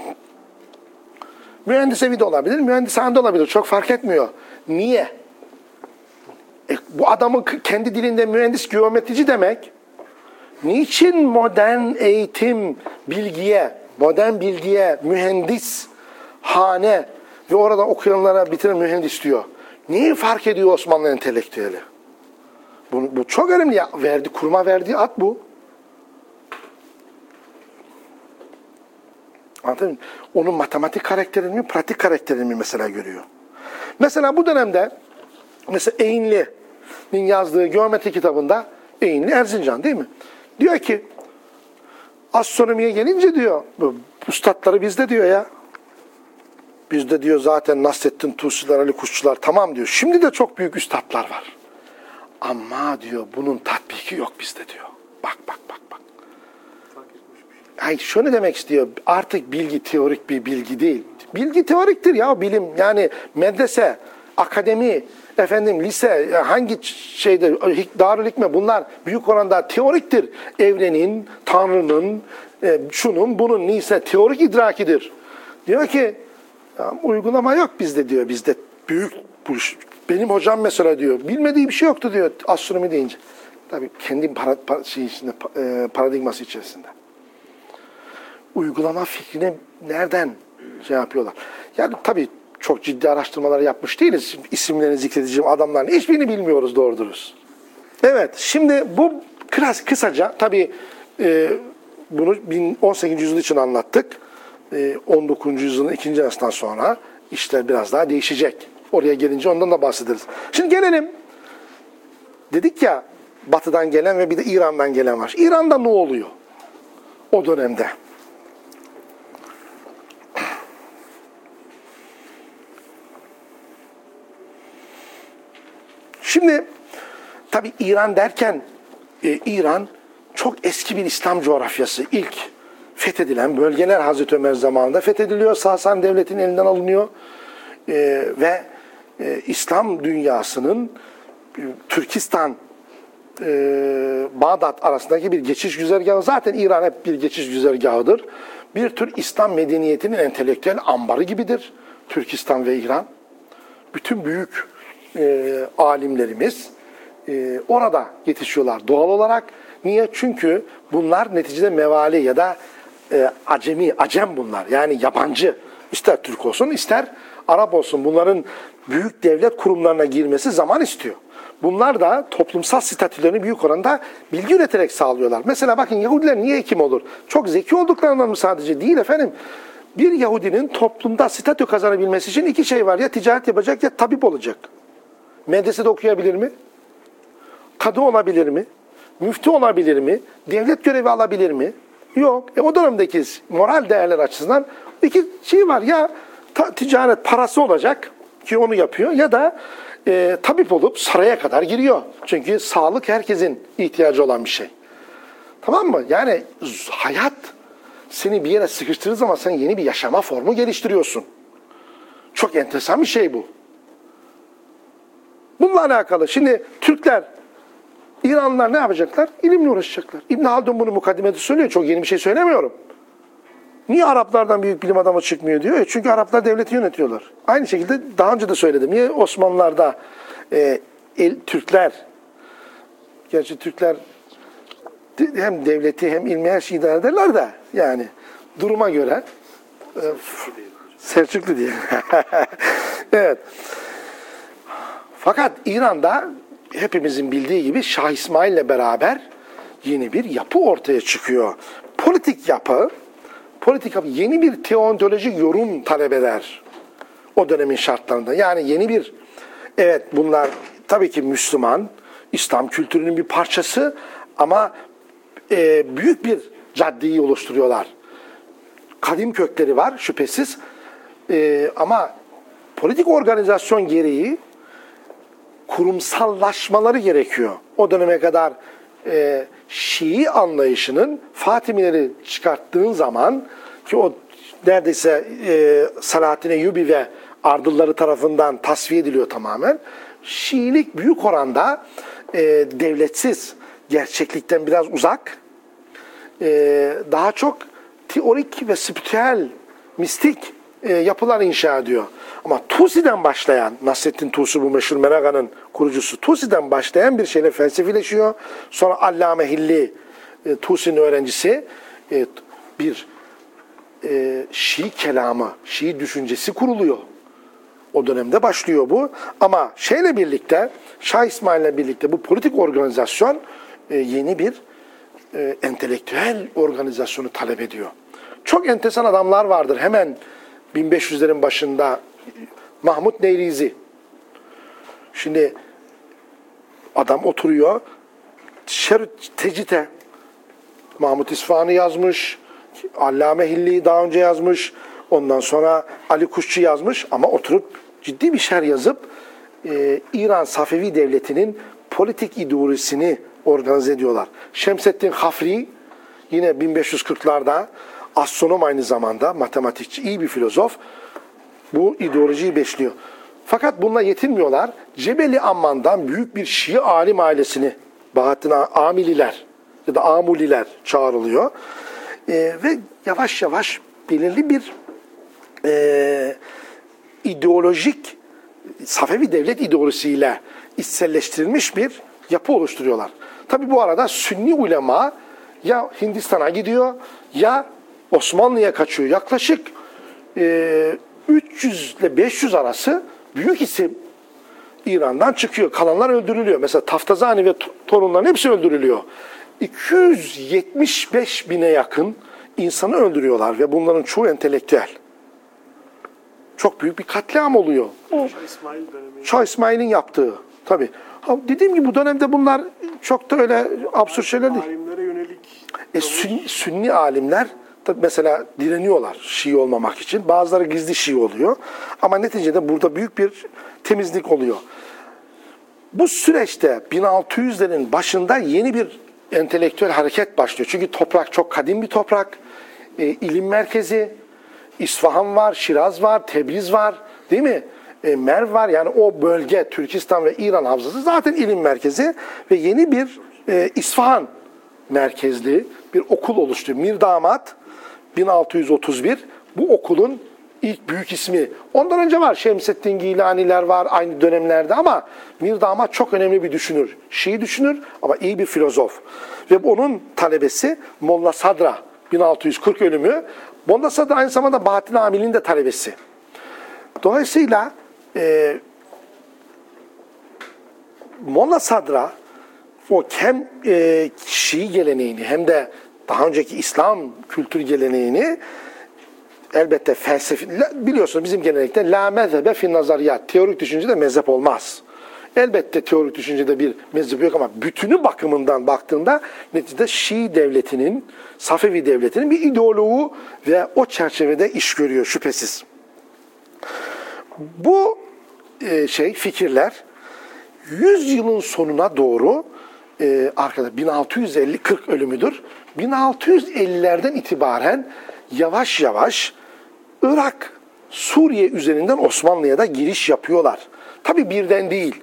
Mühendis evi de olabilir, mühendishane de olabilir. Çok fark etmiyor. Niye? E, bu adamın kendi dilinde mühendis geometrici demek. Niçin modern eğitim bilgiye, modern bilgiye mühendis hane ve orada okuyanlara bitiren mühendis diyor? Neyi fark ediyor Osmanlı entelektüeli? Bu, bu çok önemli ya. Verdi, kuruma verdiği ad bu. Anladın mı? Onun matematik karakterini mi, pratik karakterini mi mesela görüyor? Mesela bu dönemde mesela Eynli'nin yazdığı geometri kitabında, Eynli Erzincan değil mi? Diyor ki astronomiye gelince diyor, bu üstadları bizde diyor ya. Bizde diyor zaten Nasrettin Tusi'ler, Ali Kuşçular tamam diyor. Şimdi de çok büyük üstadlar var. Ama diyor bunun tatbiki yok bizde diyor. Bak bak bak bak. Ay şunu demek istiyor. Artık bilgi teorik bir bilgi değil. Bilgi teoriktir ya bilim. Yani medrese, akademi, efendim lise, hangi şeyde Darül Hikme bunlar büyük oranda teoriktir. Evrenin, Tanrı'nın, e, şunun, bunun neyse teorik idrakidir. Diyor ki ya, uygulama yok bizde diyor. Bizde büyük bu benim hocam mesela diyor. Bilmediği bir şey yoktu diyor astronomi deyince. Tabii kendi para, para, şey içinde, e, paradigması içerisinde. Uygulama fikrini nereden şey yapıyorlar? Yani tabii çok ciddi araştırmalar yapmış değiliz. Şimdi isimlerini zikredeceğim adamların hiçbirini bilmiyoruz doğru dürüst. Evet, şimdi bu kısa, kısaca tabii e, bunu on sekizinci yüzyıl için anlattık. E, on dokuzuncu yüzyılın ikinci yarısından sonra işler biraz daha değişecek. Oraya gelince ondan da bahsederiz. Şimdi gelelim. Dedik ya Batı'dan gelen ve bir de İran'dan gelen var. İran'da ne oluyor o dönemde? Şimdi tabii İran derken e, İran çok eski bir İslam coğrafyası. İlk fethedilen bölgeler Hazreti Ömer zamanında fethediliyor. Sasani Devleti'nin elinden alınıyor. E, ve e, İslam dünyasının e, Türkistan e, Bağdat arasındaki bir geçiş güzergahı. Zaten İran hep bir geçiş güzergahıdır. Bir tür İslam medeniyetinin entelektüel ambarı gibidir. Türkistan ve İran. Bütün büyük E, alimlerimiz e, orada yetişiyorlar doğal olarak. Niye? Çünkü bunlar neticede mevali ya da e, acemi, acem bunlar. Yani yabancı. İster Türk olsun, ister Arap olsun. Bunların büyük devlet kurumlarına girmesi zaman istiyor. Bunlar da toplumsal statülerini büyük oranda bilgi üreterek sağlıyorlar. Mesela bakın Yahudiler niye hekim olur? Çok zeki olduklarından mı sadece? Değil efendim. Bir Yahudinin toplumda statü kazanabilmesi için iki şey var. Ya ticaret yapacak ya tabip olacak. Medresede okuyabilir mi? Kadı olabilir mi? Müftü olabilir mi? Devlet görevi alabilir mi? Yok. E o dönemdeki moral değerler açısından iki şey var. Ya ta, ticaret parası olacak ki onu yapıyor ya da e, tabip olup saraya kadar giriyor. Çünkü sağlık herkesin ihtiyacı olan bir şey. Tamam mı? Yani hayat seni bir yere sıkıştırdığı zaman sen yeni bir yaşama formu geliştiriyorsun. Çok enteresan bir şey bu. Bununla alakalı. Şimdi Türkler, İranlılar ne yapacaklar? İlimle uğraşacaklar. İbn Haldun bunu mukaddimede söylüyor. Çok yeni bir şey söylemiyorum. Niye Araplardan büyük bilim adamı çıkmıyor diyor. E çünkü Araplar devleti yönetiyorlar. Aynı şekilde daha önce de söyledim. Niye Osmanlılar'da e, el, Türkler, gerçi Türkler hem devleti hem ilmi her şeyi idare ederler de yani duruma göre e, Selçuklu diye. Evet. Fakat İran'da hepimizin bildiği gibi Şah İsmail ile beraber yeni bir yapı ortaya çıkıyor. Politik yapı, politik yapı yeni bir teontolojik yorum talep eder o dönemin şartlarında. Yani yeni bir, evet bunlar tabii ki Müslüman, İslam kültürünün bir parçası ama e, büyük bir caddeyi oluşturuyorlar. Kadim kökleri var şüphesiz e, ama politik organizasyon gereği kurumsallaşmaları gerekiyor. O döneme kadar e, Şii anlayışının Fatimileri çıkarttığın zaman ki o neredeyse e, Selahaddin Eyyubi ve Ardılları tarafından tasfiye ediliyor tamamen. Şiilik büyük oranda e, devletsiz, gerçeklikten biraz uzak, e, daha çok teorik ve spiritüel, mistik e, yapılar inşa ediyor. Ama Tusi'den başlayan, Nasreddin Tusi bu meşhur Menaga'nın kurucusu, Tusi'den başlayan bir şeyle felsefileşiyor. Sonra Allame Hilli, e, Tusi'nin öğrencisi, e, bir e, Şii kelamı, Şii düşüncesi kuruluyor. O dönemde başlıyor bu. Ama şeyle birlikte, Şah İsmail'le birlikte bu politik organizasyon e, yeni bir e, entelektüel organizasyonu talep ediyor. Çok enteresan adamlar vardır. Hemen bin beş yüzlerin başında Mahmud Neyrizi. Şimdi adam oturuyor. Şerüt Tecite, Mahmud İsfahan'ı yazmış. Allame Hilli'yi daha önce yazmış. Ondan sonra Ali Kuşçu yazmış. Ama oturup ciddi bir şer yazıp e, İran Safevi Devleti'nin politik ideolojisini organize ediyorlar. Şemseddin Hafri yine bin beş yüz kırklarda astronom, aynı zamanda matematikçi, iyi bir filozof, bu ideolojiyi besliyor. Fakat bununla yetinmiyorlar. Cebeli Amman'dan büyük bir Şii alim ailesini, Bahattin Amililer ya da Amuliler çağrılıyor. E, ve yavaş yavaş belirli bir e, ideolojik, Safevi devlet ideolojisiyle içselleştirilmiş bir yapı oluşturuyorlar. Tabi bu arada Sünni ulema ya Hindistan'a gidiyor ya Osmanlı'ya kaçıyor. Yaklaşık e, üç yüz ile beş yüz arası büyük isim İran'dan çıkıyor. Kalanlar öldürülüyor. Mesela Taftazani ve torunların hepsi öldürülüyor. iki yüz yetmiş beş bine yakın insanı öldürüyorlar ve bunların çoğu entelektüel. Çok büyük bir katliam oluyor. Şah İsmail dönemi. Şah İsmail'in yaptığı. Tabii. Ha, dediğim gibi bu dönemde bunlar çok da öyle absürt şeyler değil. Alimlere yönelik E, sünni, sünni alimler tabii mesela direniyorlar Şii olmamak için. Bazıları gizli Şii oluyor. Ama neticede burada büyük bir temizlik oluyor. Bu süreçte bin altı yüzlerin başında yeni bir entelektüel hareket başlıyor. Çünkü toprak çok kadim bir toprak. E, ilim merkezi. İsfahan var, Şiraz var, Tebriz var, değil mi? E, Merv var. Yani o bölge, Türkistan ve İran havzası zaten ilim merkezi ve yeni bir e, İsfahan merkezli bir okul oluşturuyor. Mirdamat bin altı yüz otuz bir bu okulun ilk büyük ismi. Ondan önce var Şemseddin Gilaniler var aynı dönemlerde ama Mirdamat çok önemli bir düşünür. Şii düşünür ama iyi bir filozof. Ve onun talebesi Molla Sadra, bin altı yüz kırk ölümü. Molla Sadra aynı zamanda Bahattin Amili'nin de talebesi. Dolayısıyla e, Molla Sadra o hem e, Şii geleneğini hem de daha önceki İslam kültür geleneğini elbette felsefi, biliyorsunuz bizim gelenekte la mezhebe fin nazariyat, teorik düşüncede mezhep olmaz. Elbette teorik düşüncede bir mezhep yok ama bütünü bakımından baktığında neticede Şii devletinin, Safevi devletinin bir ideoloğu ve o çerçevede iş görüyor şüphesiz. Bu e, şey fikirler yüz yılın sonuna doğru e, arkada bin altı yüz elli kırk ölümüdür. bin altı yüz ellilerden itibaren yavaş yavaş Irak, Suriye üzerinden Osmanlı'ya da giriş yapıyorlar. Tabii birden değil.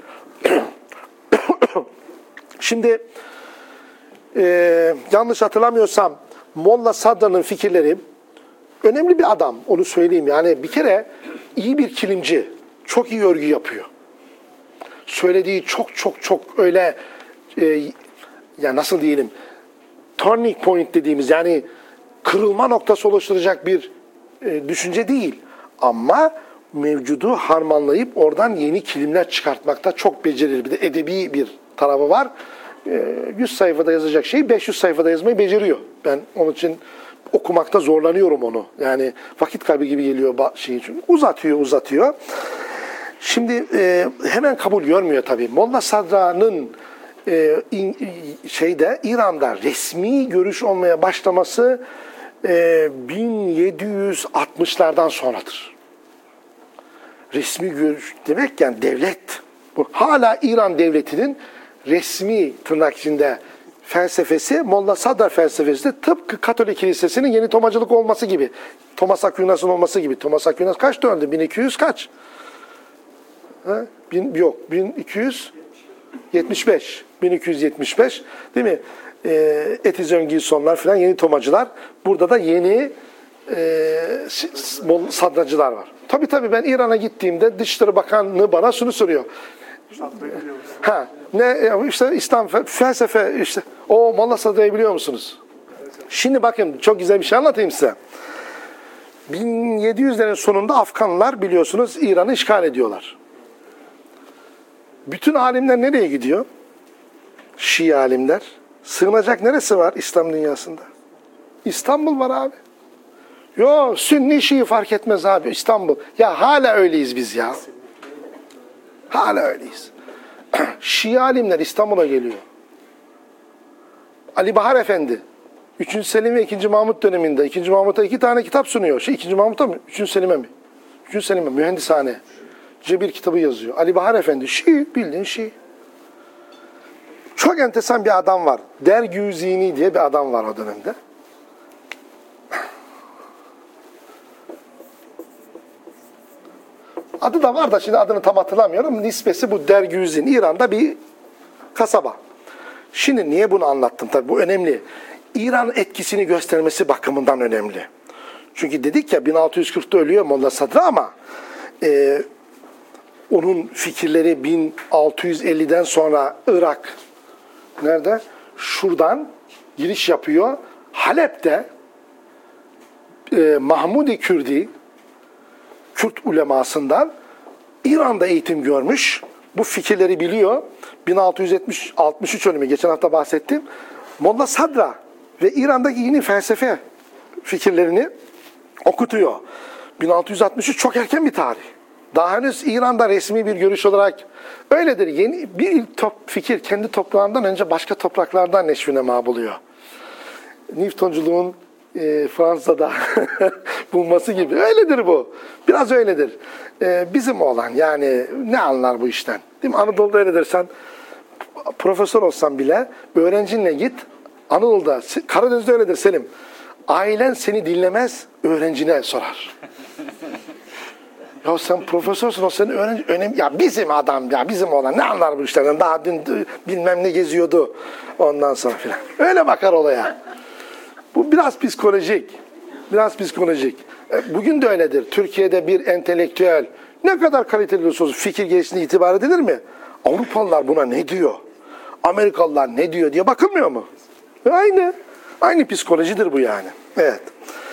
Şimdi e, yanlış hatırlamıyorsam Molla Sadra'nın fikirleri, önemli bir adam, onu söyleyeyim. Yani bir kere iyi bir kilimci, çok iyi örgü yapıyor. Söylediği çok çok çok öyle e, ya nasıl diyelim, turning point dediğimiz, yani kırılma noktası oluşturacak bir e, düşünce değil. Ama mevcudu harmanlayıp oradan yeni kilimler çıkartmakta çok becerir. Bir de edebi bir tarafı var. E, yüz sayfada yazacak şeyi beş yüz sayfada yazmayı beceriyor. Ben onun için okumakta zorlanıyorum onu. Yani vakit kaybı gibi geliyor şeyi, çünkü uzatıyor uzatıyor. Şimdi e, hemen kabul görmüyor tabii. Molla Sadra'nın e, in, şeyde İran'da resmi görüş olmaya başlaması e, bin yedi yüz altmışlardan sonradır. Resmi görüş demek yani devlet. Bu hala İran devletinin resmi tırnak içinde felsefesi, Molla Sadra felsefesi de tıpkı Katolik Kilisesi'nin yeni Tomacılık olması gibi. Thomas Aquinas'ın olması gibi. Thomas Aquinas kaçta öldü? bin iki yüz kaç? Ha? Bin, yok, bin iki yüz yetmiş beş. bin iki yüz yetmiş beş. Değil mi? E, Etizön Gilsonlar falan yeni Tomacılar. Burada da yeni e, Sadracılar var. Tabii tabii ben İran'a gittiğimde Dışişleri Bakanlığı bana şunu soruyor. Sadra'yı biliyor musun? Ha, ne işte İslam felsefe işte. O Molla Sadra'yı biliyor musunuz? Şimdi bakın çok güzel bir şey anlatayım size. bin yedi yüzlerin sonunda Afganlar biliyorsunuz İran'ı işgal ediyorlar. Bütün alimler nereye gidiyor? Şii alimler. Sığınacak neresi var İslam dünyasında? İstanbul var abi. Yo, Sünni Şii fark etmez abi, İstanbul. Ya hala öyleyiz biz ya. Hala öyleyiz. Şii alimler İstanbul'a geliyor. Ali Bahar Efendi, üçüncü Selim ve ikinci Mahmut döneminde ikinci Mahmut'a iki tane kitap sunuyor. Şey, ikinci Mahmut'a mı? üçüncü Selim'e mi? üçüncü Selim'e, Mühendishane. Cebir kitabı yazıyor. Ali Bahar Efendi, Şii, bildiğin Şii. Çok enteresan bir adam var. Dergüzini diye bir adam var o dönemde. Adı da var da şimdi adını tam hatırlamıyorum. Nispesi bu Dergüzin. İran'da bir kasaba. Şimdi niye bunu anlattım? Tabii bu önemli. İran etkisini göstermesi bakımından önemli. Çünkü dedik ya bin altı yüz kırkta ölüyor Molla Sadra ama e, onun fikirleri bin altı yüz elliden sonra Irak nerede? Şuradan giriş yapıyor. Halep'te e, Mahmudi Kürdi Kürt ulemasından İran'da eğitim görmüş. Bu fikirleri biliyor. bin altı yüz altmış üç ölümü geçen hafta bahsettim. Molla Sadra ve İran'daki yeni felsefe fikirlerini okutuyor. bin altı yüz altmış üç çok erken bir tarih. Daha henüz İran'da resmi bir görüş olarak öyledir. Yeni bir top fikir kendi toprağından önce başka topraklardan neşvine mâ buluyor. Newtonculuğun e, Fransa'da bulması gibi. Öyledir bu. Biraz öyledir. E, bizim olan yani ne anlar bu işten? Değil mi? Anadolu'da öyledir. Sen profesör olsan bile öğrencinle git. Anadolu'da, Karadeniz'de öyledir Selim. Ailen seni dinlemez, öğrencine sorar. Ya sen profesörsün, o senin öğrenci, önemli. Ya bizim adam ya, bizim olan ne anlar bu işlerden? Daha dün bilmem ne geziyordu. Ondan sonra filan. Öyle bakar olaya. Bu biraz psikolojik. Biraz psikolojik. Bugün de öyledir. Türkiye'de bir entelektüel ne kadar kaliteli olursa olsun fikir gelişine itibar edilir mi? Avrupalılar buna ne diyor? Amerikalılar ne diyor diye bakılmıyor mu? Aynı. Aynı psikolojidir bu yani. Evet.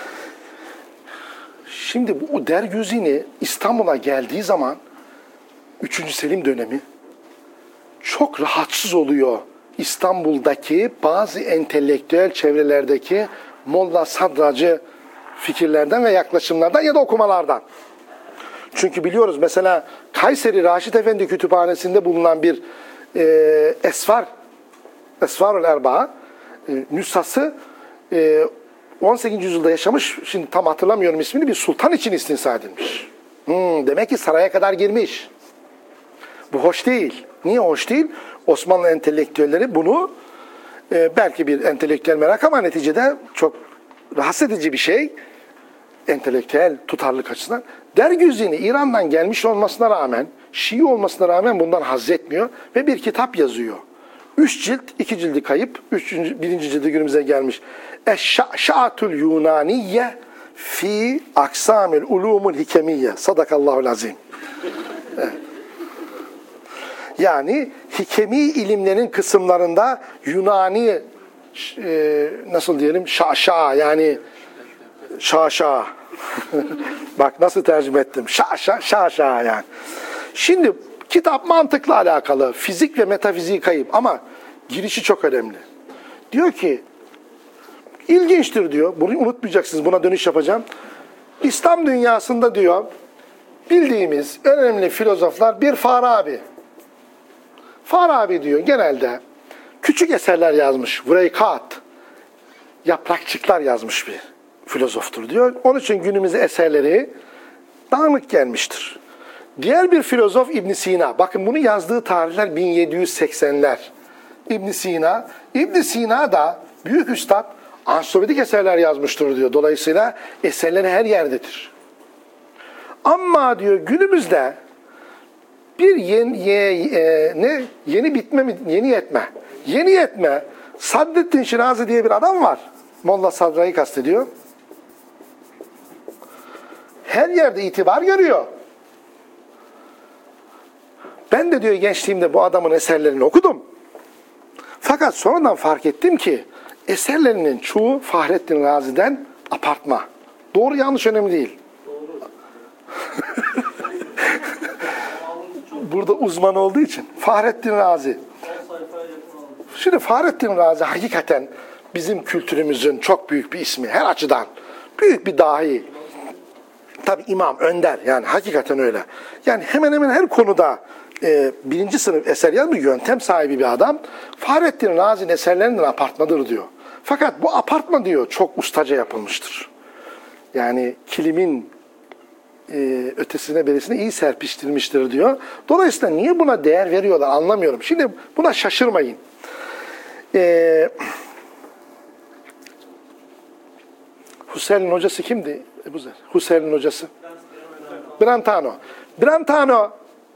Şimdi bu Dergüzini İstanbul'a geldiği zaman üçüncü Selim dönemi çok rahatsız oluyor İstanbul'daki bazı entelektüel çevrelerdeki Molla Sadracı fikirlerden ve yaklaşımlardan ya da okumalardan. Çünkü biliyoruz mesela Kayseri Raşit Efendi Kütüphanesi'nde bulunan bir e, Esfar, Esfarul Erba e, nüshası e, on sekizinci yüzyılda yaşamış, şimdi tam hatırlamıyorum ismini, bir sultan için istinsa edilmiş. Hmm, demek ki saraya kadar girmiş. Bu hoş değil. Niye hoş değil? Osmanlı entelektüelleri bunu e, belki bir entelektüel merak ama neticede çok rahatsız edici bir şey. Entelektüel tutarlılık açısından. Dergüzini İran'dan gelmiş olmasına rağmen, Şii olmasına rağmen bundan haz etmiyor ve bir kitap yazıyor. Üç cilt, iki cildi kayıp, üçüncü, birinci cildi günümüze gelmiş. Eşşa'atul Yunaniye fi aksamil ulumul hikemiyye. Sadakallahul azim. Evet. Yani hikemi ilimlerin kısımlarında Yunani e, nasıl diyelim şaşa yani şaşa. Bak nasıl tercüme ettim. Şaşa şaşa yani. Şimdi kitap mantıkla alakalı, fizik ve metafiziği kayıp ama girişi çok önemli. Diyor ki ilginçtir diyor. Bunu unutmayacaksınız. Buna dönüş yapacağım. İslam dünyasında diyor bildiğimiz önemli filozoflar bir Farabi. Farabi diyor genelde küçük eserler yazmış. Vureykat, yaprakçıklar yazmış bir filozoftur diyor. Onun için günümüze eserleri dağınık gelmiştir. Diğer bir filozof İbn Sina. Bakın bunu yazdığı tarihler bin yedi yüz seksenler. İbn Sina. İbn Sina da büyük üstad ansiklopedic eserler yazmıştır diyor. Dolayısıyla eserleri her yerdedir. Ama diyor günümüzde bir yeni, ye, e, ne yeni bitme mi, yeni yetme. Yeni yetme. Saddettin Şirazi diye bir adam var. Molla Sadra'yı kastediyor. Her yerde itibar görüyor. Ben de diyor gençliğimde bu adamın eserlerini okudum. Fakat sonradan fark ettim ki eserlerinin çoğu Fahrettin Razi'den apartma. Doğru yanlış önemli değil. Burada uzman olduğu için. Fahrettin Razi. Şimdi Fahrettin Razi hakikaten bizim kültürümüzün çok büyük bir ismi. Her açıdan. Büyük bir dahi. Tabi imam, önder. Yani hakikaten öyle. Yani hemen hemen her konuda e, birinci sınıf eser yazmış, yöntem sahibi bir adam. Fahrettin Razi'nin eserlerinden apartmadır diyor. Fakat bu apartma diyor çok ustaca yapılmıştır. Yani kilimin e, ötesine berisine iyi serpiştirmiştir diyor. Dolayısıyla niye buna değer veriyorlar anlamıyorum. Şimdi buna şaşırmayın. Eee Husserl'in hocası kimdi? Ebu Zer. Husserl'in hocası. Brentano. Brentano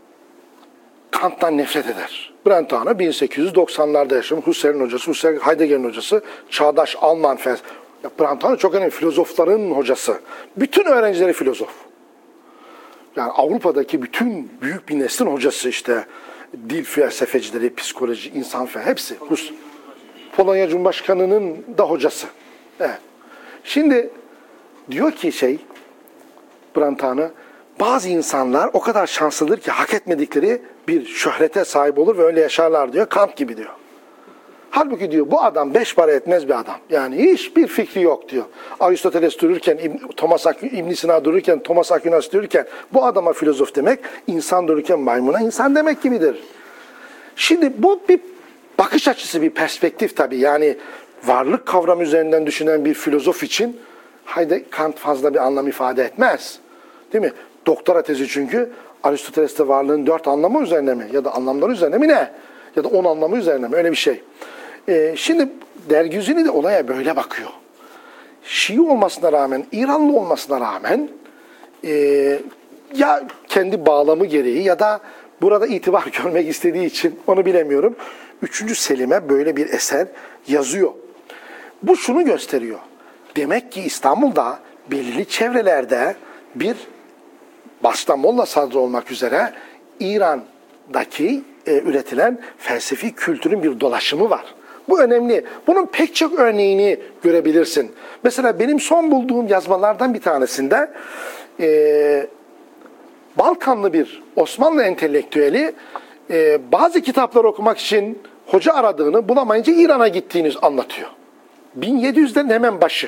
Kant'tan nefret eder. Brentano bin sekiz yüz doksanlarda yaşamış. Husserl'in hocası, Husserl Heidegger'in hocası, çağdaş Alman felsefesi. Brentano çok önemli filozofların hocası. Bütün öğrencileri filozof. Yani Avrupa'daki bütün büyük bir neslin hocası işte. Dil felsefecileri, psikoloji, insan felsefesi hepsi. Hus Polonya Cumhurbaşkanı'nın da hocası. Evet. Şimdi diyor ki şey Brentano, bazı insanlar o kadar şanslıdır ki hak etmedikleri bir şöhrete sahip olur ve öyle yaşarlar diyor. Kant gibi diyor. Halbuki diyor bu adam beş para etmez bir adam. Yani hiçbir fikri yok diyor. Aristoteles dururken, Thomas İbn Sina dururken, Thomas Aquinas dururken bu adama filozof demek, insan dururken maymuna insan demek gibidir. Şimdi bu bir bakış açısı, bir perspektif tabii. Yani varlık kavramı üzerinden düşünen bir filozof için haydi Kant fazla bir anlam ifade etmez. Değil mi? Doktora tezi çünkü Aristoteles'te varlığın dört anlamı üzerine mi? Ya da anlamları üzerine mi ne? Ya da on anlamı üzerine mi? Öyle bir şey. Ee, şimdi Dergüzini de olaya böyle bakıyor. Şii olmasına rağmen, İranlı olmasına rağmen e, ya kendi bağlamı gereği ya da burada itibar görmek istediği için onu bilemiyorum. Üçüncü Selim'e böyle bir eser yazıyor. Bu şunu gösteriyor. Demek ki İstanbul'da belirli çevrelerde bir başta Molla Sadrı olmak üzere İran'daki e, üretilen felsefi kültürün bir dolaşımı var. Bu önemli. Bunun pek çok örneğini görebilirsin. Mesela benim son bulduğum yazmalardan bir tanesinde e, Balkanlı bir Osmanlı entelektüeli e, bazı kitaplar okumak için hoca aradığını bulamayınca İran'a gittiğini anlatıyor. bin yedi yüzlerin hemen başı.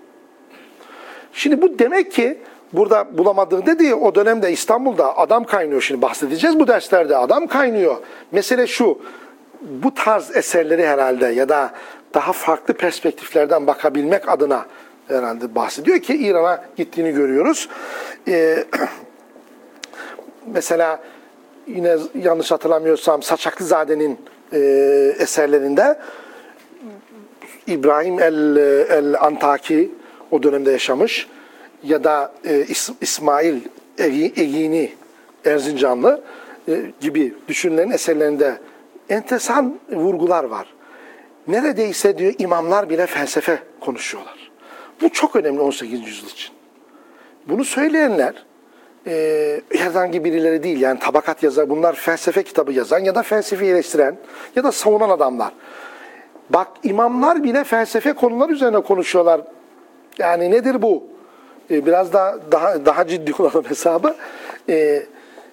Şimdi bu demek ki burada bulamadığı dediği o dönemde İstanbul'da adam kaynıyor. Şimdi bahsedeceğiz bu derslerde, adam kaynıyor. Mesele şu, bu tarz eserleri herhalde ya da daha farklı perspektiflerden bakabilmek adına herhalde bahsediyor ki İran'a gittiğini görüyoruz. Ee, mesela yine yanlış hatırlamıyorsam Saçaklızade'nin e, eserlerinde İbrahim el, el Antaki o dönemde yaşamış ya da e, İs, İsmail Egini Erzincanlı e, gibi düşünülen eserlerinde enteresan vurgular var. Neredeyse diyor imamlar bile felsefe konuşuyorlar. Bu çok önemli on sekizinci yüzyıl için. Bunu söyleyenler e, herhangi birileri değil, yani tabakat yazar, bunlar felsefe kitabı yazan ya da felsefi eleştiren ya da savunan adamlar. Bak imamlar bile felsefe konuları üzerine konuşuyorlar. Yani nedir bu? Ee, biraz daha daha daha ciddi olalım hesabı. Ee,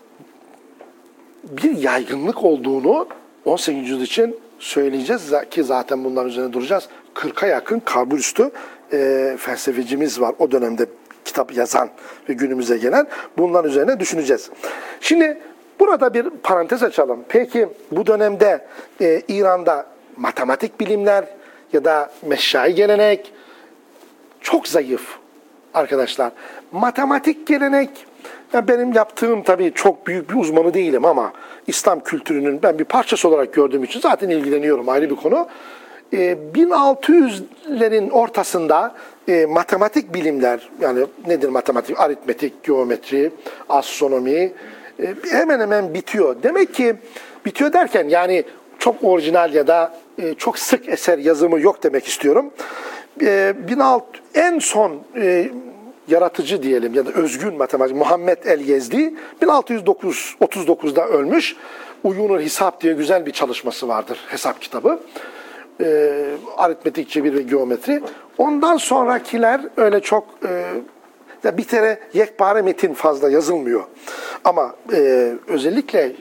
bir yaygınlık olduğunu on sekizinci yüzyıl için söyleyeceğiz ki zaten bunların üzerine duracağız. kırka yakın karbürüstü e, felsefecimiz var o dönemde kitap yazan ve günümüze gelen. Bunların üzerine düşüneceğiz. Şimdi burada bir parantez açalım. Peki bu dönemde e, İran'da matematik bilimler ya da meşai gelenek çok zayıf arkadaşlar. Matematik gelenek Ya benim yaptığım tabii çok büyük bir uzmanı değilim ama İslam kültürünün ben bir parçası olarak gördüğüm için zaten ilgileniyorum, ayrı bir konu. E, bin altı yüzlerin ortasında e, matematik bilimler, yani nedir matematik? Aritmetik, geometri, astronomi e, hemen hemen bitiyor. Demek ki bitiyor derken yani çok orijinal ya da e, çok sık eser yazımı yok demek istiyorum. E, bin altı en son e, yaratıcı diyelim ya da özgün matematik Muhammed el-Yezdi bin altı yüz otuz dokuzda ölmüş. Uyunul Hisap diye güzel bir çalışması vardır, hesap kitabı. E, aritmetik, cebir ve geometri. Ondan sonrakiler öyle çok e, bir kere yekpare metin fazla yazılmıyor. Ama e, özellikle e,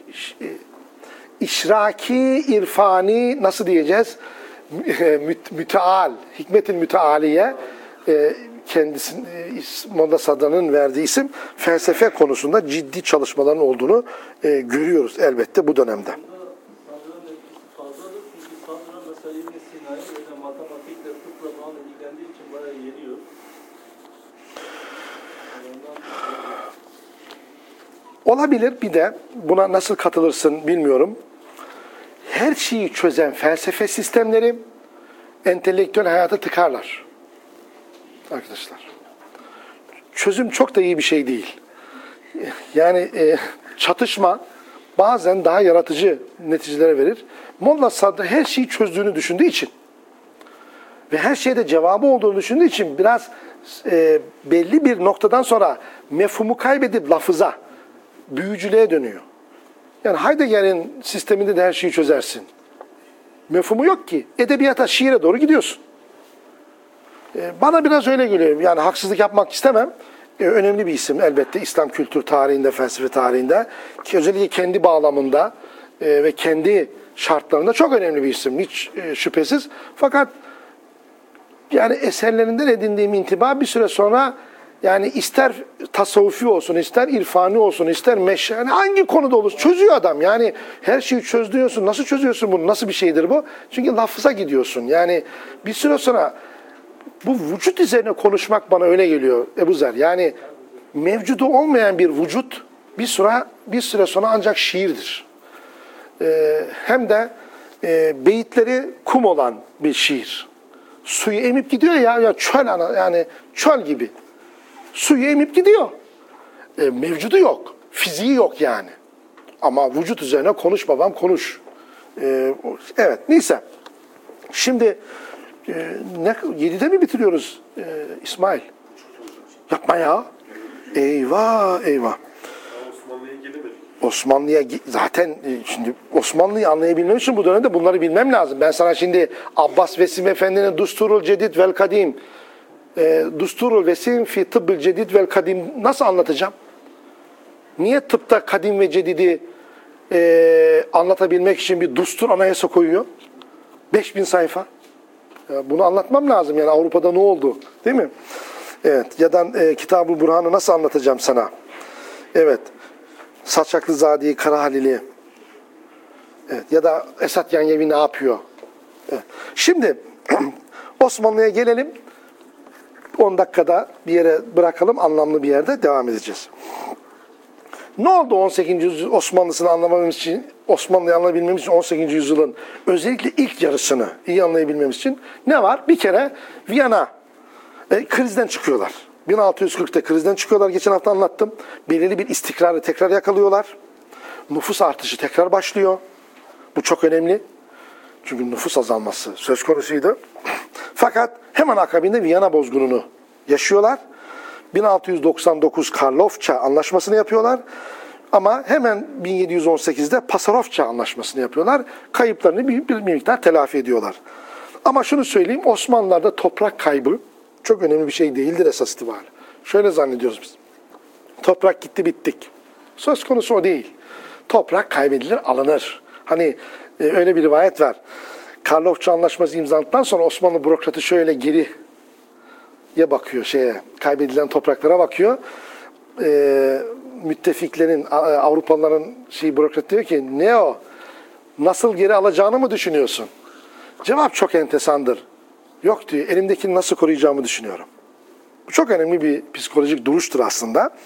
işraki, irfani nasıl diyeceğiz? Müt, müteal, hikmet-i mütealiye e, kendisinin Molla Sadra'nın verdiği isim, felsefe konusunda ciddi çalışmaların olduğunu e, görüyoruz elbette bu dönemde. Olabilir. Bir de buna nasıl katılırsın bilmiyorum. Her şeyi çözen felsefe sistemleri entelektüel hayata tıkarlar. Arkadaşlar. Çözüm çok da iyi bir şey değil. Yani e, çatışma bazen daha yaratıcı neticelere verir. Molla Sadra her şeyi çözdüğünü düşündüğü için ve her şeyde cevabı olduğunu düşündüğü için biraz e, belli bir noktadan sonra mefhumu kaybedip lafıza, büyücülüğe dönüyor. Yani Heidegger'in sisteminde de her şeyi çözersin. Mefhumu yok ki. Edebiyata, şiire doğru gidiyorsun. Ee, bana biraz öyle geliyor. Yani haksızlık yapmak istemem. Ee, önemli bir isim elbette İslam kültür tarihinde, felsefe tarihinde. Ki özellikle kendi bağlamında e, ve kendi şartlarında çok önemli bir isim. Hiç e, şüphesiz. Fakat yani eserlerinden edindiğim intiba bir süre sonra yani ister tasavvufi olsun, ister irfani olsun, ister meşe, yani hangi konuda olursa çözüyor adam. Yani her şeyi çözüyorsun. Nasıl çözüyorsun bunu? Nasıl bir şeydir bu? Çünkü lafıza gidiyorsun. Yani bir süre sonra bu vücut üzerine konuşmak bana öyle geliyor Ebu Zer. Yani mevcudu olmayan bir vücut bir süre bir süre sonra ancak şiirdir. Ee, hem de e, beyitleri kum olan bir şiir. Suyu emip gidiyor ya, ya çöl ana, yani çöl gibi. Suyu emip gidiyor. E, mevcudu yok. Fiziği yok yani. Ama vücut üzerine konuş babam konuş. E, evet neyse. Şimdi e, ne, yedide mi bitiriyoruz e, İsmail? Yapma ya. Eyvah eyvah. Osmanlı'ya gelemedik. Osmanlı'ya zaten şimdi Osmanlı'yı anlayabilmem için bu dönemde bunları bilmem lazım. Ben sana şimdi Abbas Vesim Efendi'nin Dusturul Cedid vel Kadim e, Dusturul Vesim fi Tıbbül Cedid vel Kadim nasıl anlatacağım? Niye tıpta kadim ve cedidi e, anlatabilmek için bir dustur anayasa koyuyor? beş bin sayfa. Ya bunu anlatmam lazım yani Avrupa'da ne oldu? Değil mi? Evet. Ya da e, Kitab-ı Burhan'ı nasıl anlatacağım sana? Evet. Saçaklı Zadi'yi, Kara Halil'i. Evet. Ya da Esat Yanyevi ne yapıyor? Evet. Şimdi Osmanlı'ya gelelim. on dakikada bir yere bırakalım. Anlamlı bir yerde devam edeceğiz. Ne oldu on sekizinci yüzyıl Osmanlısını anlamamız için, Osmanlı'yı anlayabilmemiz için on sekizinci yüzyılın özellikle ilk yarısını iyi anlayabilmemiz için ne var? Bir kere Viyana e, krizden çıkıyorlar. bin altı yüz kırkta krizden çıkıyorlar. Geçen hafta anlattım. Belirli bir istikrarı tekrar yakalıyorlar. Nüfus artışı tekrar başlıyor. Bu çok önemli. Çünkü nüfus azalması söz konusuydu. Fakat hemen akabinde Viyana bozgununu yaşıyorlar. bin altı yüz doksan dokuz Karlofça anlaşmasını yapıyorlar. Ama hemen bin yedi yüz on sekizde Pasarofça anlaşmasını yapıyorlar. Kayıplarını bir, bir miktar telafi ediyorlar. Ama şunu söyleyeyim, Osmanlılar'da toprak kaybı çok önemli bir şey değildir esas itibariyle. Şöyle zannediyoruz biz. Toprak gitti bittik. Söz konusu o değil. Toprak kaybedilir, alınır. Hani e, öyle bir rivayet var. Karlofça anlaşması imzaladıktan sonra Osmanlı bürokratı şöyle geriye bakıyor şeye, kaybedilen topraklara bakıyor. Ee, müttefiklerin, Avrupalıların şey bürokrat diyor ki ne o? Nasıl geri alacağını mı düşünüyorsun? Cevap çok entesandır. Yok diyor, elimdekini nasıl koruyacağımı düşünüyorum. Bu çok önemli bir psikolojik duruştur aslında.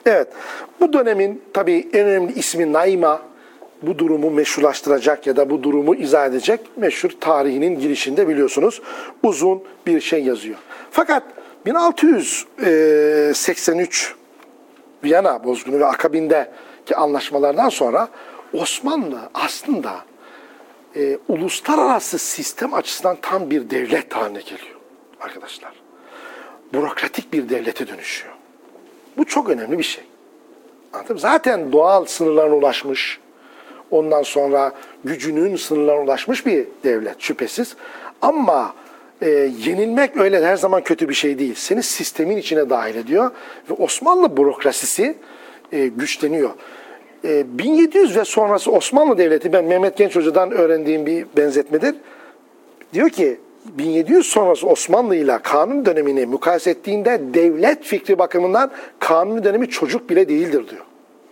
Evet, bu dönemin tabii en önemli ismi Naima, bu durumu meşrulaştıracak ya da bu durumu izah edecek meşhur tarihinin girişinde biliyorsunuz uzun bir şey yazıyor. Fakat bin altı yüz seksen üç Viyana bozgunu ve akabindeki anlaşmalardan sonra Osmanlı aslında e, uluslararası sistem açısından tam bir devlet haline geliyor arkadaşlar. Bürokratik bir devlete dönüşüyor. Bu çok önemli bir şey. Anladın mı? Zaten doğal sınırlarına ulaşmış, ondan sonra gücünün sınırlarına ulaşmış bir devlet şüphesiz. Ama e, yenilmek öyle her zaman kötü bir şey değil. Seni sistemin içine dahil ediyor ve Osmanlı bürokrasisi e, güçleniyor. E, bin yedi yüz ve sonrası Osmanlı Devleti, ben Mehmet Genç Hoca'dan öğrendiğim bir benzetmedir. Diyor ki bin yedi yüz sonrası Osmanlı ile kanun dönemini mukayese ettiğinde devlet fikri bakımından kanun dönemi çocuk bile değildir diyor.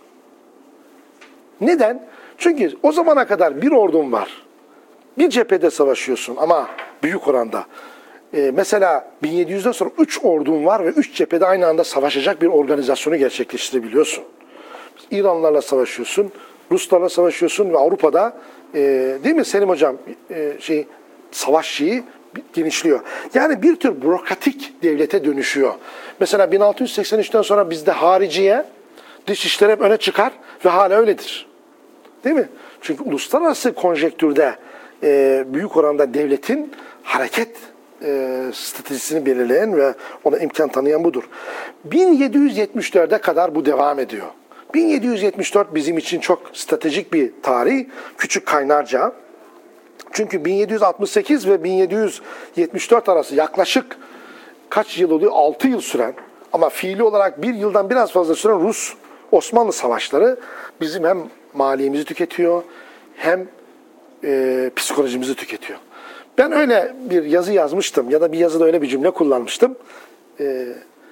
Neden? Çünkü o zamana kadar bir ordun var. Bir cephede savaşıyorsun ama büyük oranda. Ee, mesela bin yedi yüzden sonra üç ordun var ve üç cephede aynı anda savaşacak bir organizasyonu gerçekleştirebiliyorsun. İranlarla savaşıyorsun, Ruslarla savaşıyorsun ve Avrupa'da e, değil mi Selim Hocam e, şey savaş şeyi genişliyor. Yani bir tür bürokratik devlete dönüşüyor. Mesela bin altı yüz seksen üçten sonra bizde hariciye, dış işler hep öne çıkar ve hala öyledir. Değil mi? Çünkü uluslararası konjektürde e, büyük oranda devletin hareket e, stratejisini belirleyen ve ona imkan tanıyan budur. bin yedi yüz yetmiş dörde kadar bu devam ediyor. bin yedi yüz yetmiş dört bizim için çok stratejik bir tarih. Küçük Kaynarca. Çünkü bin yedi yüz altmış sekiz ve bin yedi yüz yetmiş dört arası yaklaşık kaç yıl oluyor? altı yıl süren ama fiili olarak bir yıldan biraz fazla süren Rus-Osmanlı savaşları bizim hem maliyemizi tüketiyor hem e, psikolojimizi tüketiyor. Ben öyle bir yazı yazmıştım ya da bir yazıda öyle bir cümle kullanmıştım. E,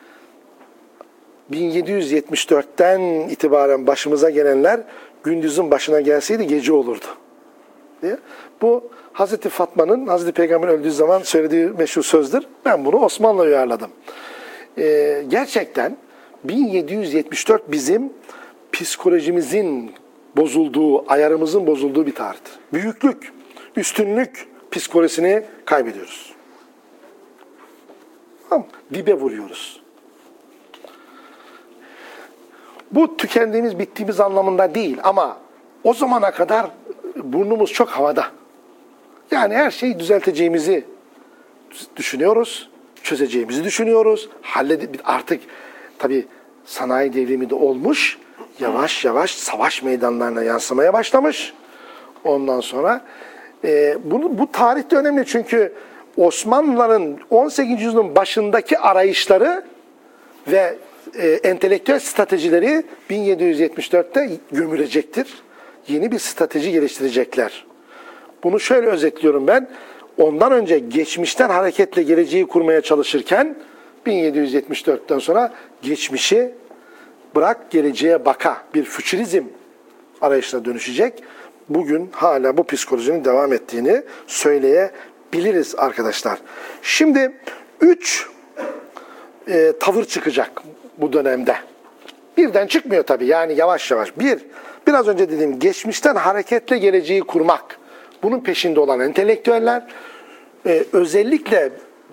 bin yedi yüz yetmiş dörtten itibaren başımıza gelenler gündüzün başına gelseydi gece olurdu diye. Bu Hazreti Fatma'nın Hazreti Peygamber öldüğü zaman söylediği meşhur sözdür. Ben bunu Osmanlı'ya uyarladım. Ee, gerçekten bin yedi yüz yetmiş dört bizim psikolojimizin bozulduğu, ayarımızın bozulduğu bir tarihtir. Büyüklük, üstünlük psikolojisini kaybediyoruz. Tamam, dibe vuruyoruz. Bu tükendiğimiz, bittiğimiz anlamında değil ama o zamana kadar burnumuz çok havada. Yani her şeyi düzelteceğimizi düşünüyoruz, çözeceğimizi düşünüyoruz. Halledip artık tabii sanayi devrimi de olmuş, yavaş yavaş savaş meydanlarına yansımaya başlamış. Ondan sonra e, bunu, bu tarihte önemli çünkü Osmanlıların on sekizinci yüzyılın başındaki arayışları ve e, entelektüel stratejileri bin yedi yüz yetmiş dörtte gömülecektir. Yeni bir strateji geliştirecekler. Bunu şöyle özetliyorum ben. Ondan önce geçmişten hareketle geleceği kurmaya çalışırken bin yedi yüz yetmiş dörtten sonra geçmişi bırak geleceğe baka bir fütürizm arayışına dönüşecek. Bugün hala bu psikolojinin devam ettiğini söyleyebiliriz arkadaşlar. Şimdi üç e, tavır çıkacak bu dönemde. Birden çıkmıyor tabii yani yavaş yavaş. Bir, biraz önce dediğim geçmişten hareketle geleceği kurmak. Bunun peşinde olan entelektüeller e, özellikle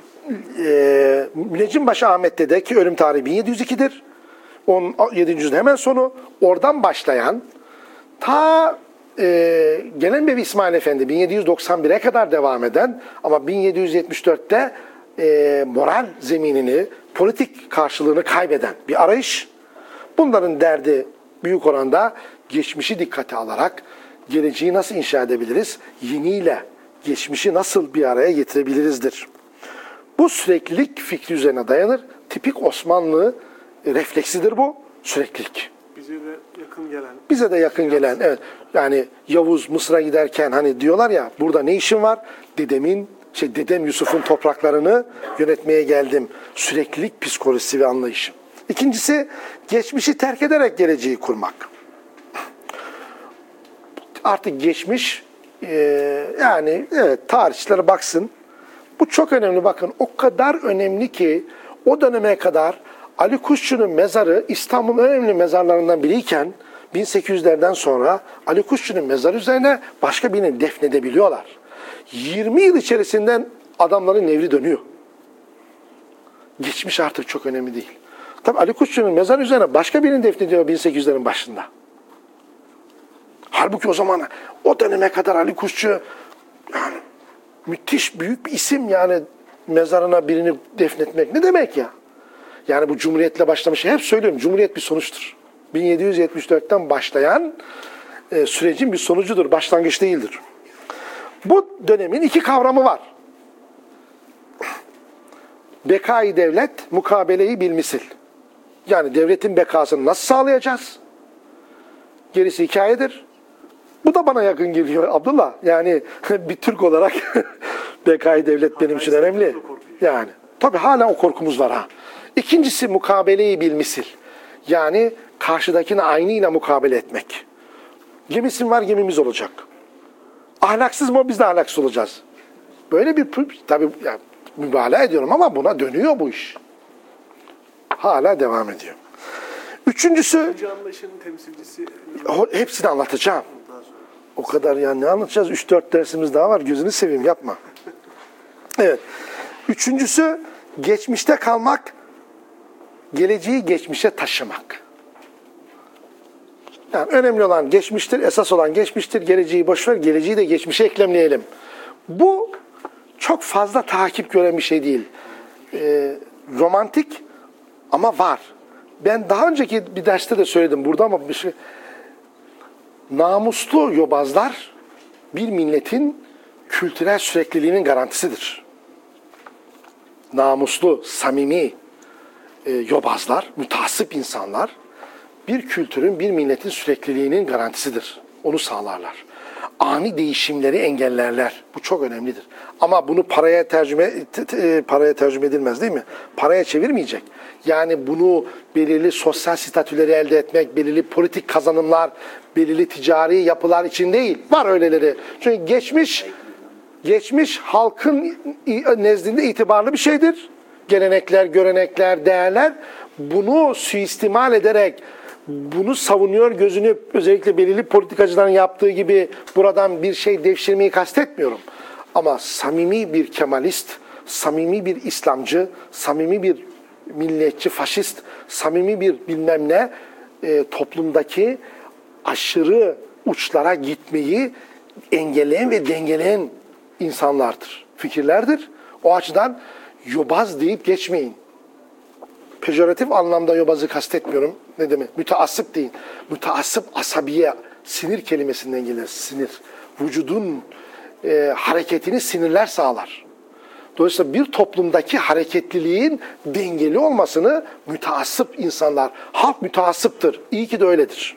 e, Müneccinbaşı Ahmet Dede ki ölüm tarihi bin yedi yüz iki'dir. on yedinci yüzyılın hemen sonu. Oradan başlayan ta e, Genelbevi İsmail Efendi bin yedi yüz doksan bir'e kadar devam eden ama bin yedi yüz yetmiş dörtte e, moral zeminini, politik karşılığını kaybeden bir arayış. Bunların derdi büyük oranda geçmişi dikkate alarak geleceği nasıl inşa edebiliriz? Yeniyle geçmişi nasıl bir araya getirebilirizdir? Bu süreklilik fikri üzerine dayanır. Tipik Osmanlı refleksidir bu. Süreklilik. Bize de yakın gelen. Bize de yakın gelen, evet. Yani Yavuz Mısır'a giderken hani diyorlar ya burada ne işin var? Dedemin, şey dedem Yusuf'un topraklarını yönetmeye geldim. Süreklilik psikolojisi ve anlayışı. İkincisi geçmişi terk ederek geleceği kurmak. Artık geçmiş e, yani evet tarihçilere baksın. Bu çok önemli bakın. O kadar önemli ki o döneme kadar Ali Kuşçu'nun mezarı İstanbul'un en önemli mezarlarından biriyken bin sekiz yüzlerden sonra Ali Kuşçu'nun mezarı üzerine başka birini defnedebiliyorlar. yirmi yıl içerisinden adamların nevri dönüyor. Geçmiş artık çok önemli değil. Tabii Ali Kuşçu'nun mezarı üzerine başka birini defnediyor bin sekiz yüzlerin başında. Halbuki o zaman o döneme kadar Ali Kuşçu yani müthiş büyük bir isim, yani mezarına birini defnetmek ne demek ya? Yani bu Cumhuriyet'le başlamış. Hep söylüyorum, Cumhuriyet bir sonuçtur. bin yedi yüz yetmiş dörtten başlayan e, sürecin bir sonucudur, başlangıç değildir. Bu dönemin iki kavramı var. Bekai devlet, mukabeleyi bilmisil. Yani devletin bekasını nasıl sağlayacağız? Gerisi hikayedir. Bu da bana yakın geliyor Abdullah. Yani bir Türk olarak bekai devlet benim için önemli. Yani tabii hala o korkumuz var ha. İkincisi mukabeleyi bilmisil. Yani karşıdakine aynıyla mukabele etmek. Gemisin var, gemimiz olacak. Ahlaksız mı, biz de ahlaksız olacağız. Böyle bir tabii yani, mübalağa ediyorum ama buna dönüyor bu iş. Hala devam ediyor. Üçüncüsü, Önce anlayışının temsilcisi. hepsini anlatacağım. O kadar yani, ne anlatacağız? Üç dört dersimiz daha var. Gözünü seveyim, yapma. Evet. Üçüncüsü geçmişte kalmak, geleceği geçmişe taşımak. Yani önemli olan geçmiştir, esas olan geçmiştir. Geleceği boşver, geleceği de geçmişe eklemleyelim. Bu çok fazla takip gören bir şey değil. Ee, romantik ama var. Ben daha önceki bir derste de söyledim burada ama bir şey. Namuslu yobazlar bir milletin kültürel sürekliliğinin garantisidir. Namuslu, samimi e, yobazlar, mütehassıp insanlar bir kültürün, bir milletin sürekliliğinin garantisidir. Onu sağlarlar. Ani değişimleri engellerler. Bu çok önemlidir. Ama bunu paraya tercüme paraya tercüme edilmez değil mi? Paraya çevirmeyecek. Yani bunu belirli sosyal statüleri elde etmek, belirli politik kazanımlar, belirli ticari yapılar için değil. Var öyleleri. Çünkü geçmiş geçmiş halkın nezdinde itibarlı bir şeydir. Gelenekler, görenekler, değerler. Bunu suistimal ederek bunu savunuyor gözünü, özellikle belirli politikacıların yaptığı gibi buradan bir şey devşirmeyi kastetmiyorum. Ama samimi bir Kemalist, samimi bir İslamcı, samimi bir milliyetçi, faşist, samimi bir bilmem ne e, toplumdaki aşırı uçlara gitmeyi engelleyen ve dengeleyen insanlardır, fikirlerdir. O açıdan yobaz deyip geçmeyin. Pejoratif anlamda yobazı kastetmiyorum. Ne demek? Müteassıp değil. Müteassıp asabiye, sinir kelimesinden gelir. Sinir. Vücudun e, hareketini sinirler sağlar. Dolayısıyla bir toplumdaki hareketliliğin dengeli olmasını müteassıp insanlar, halk müteassıptır. İyi ki de öyledir.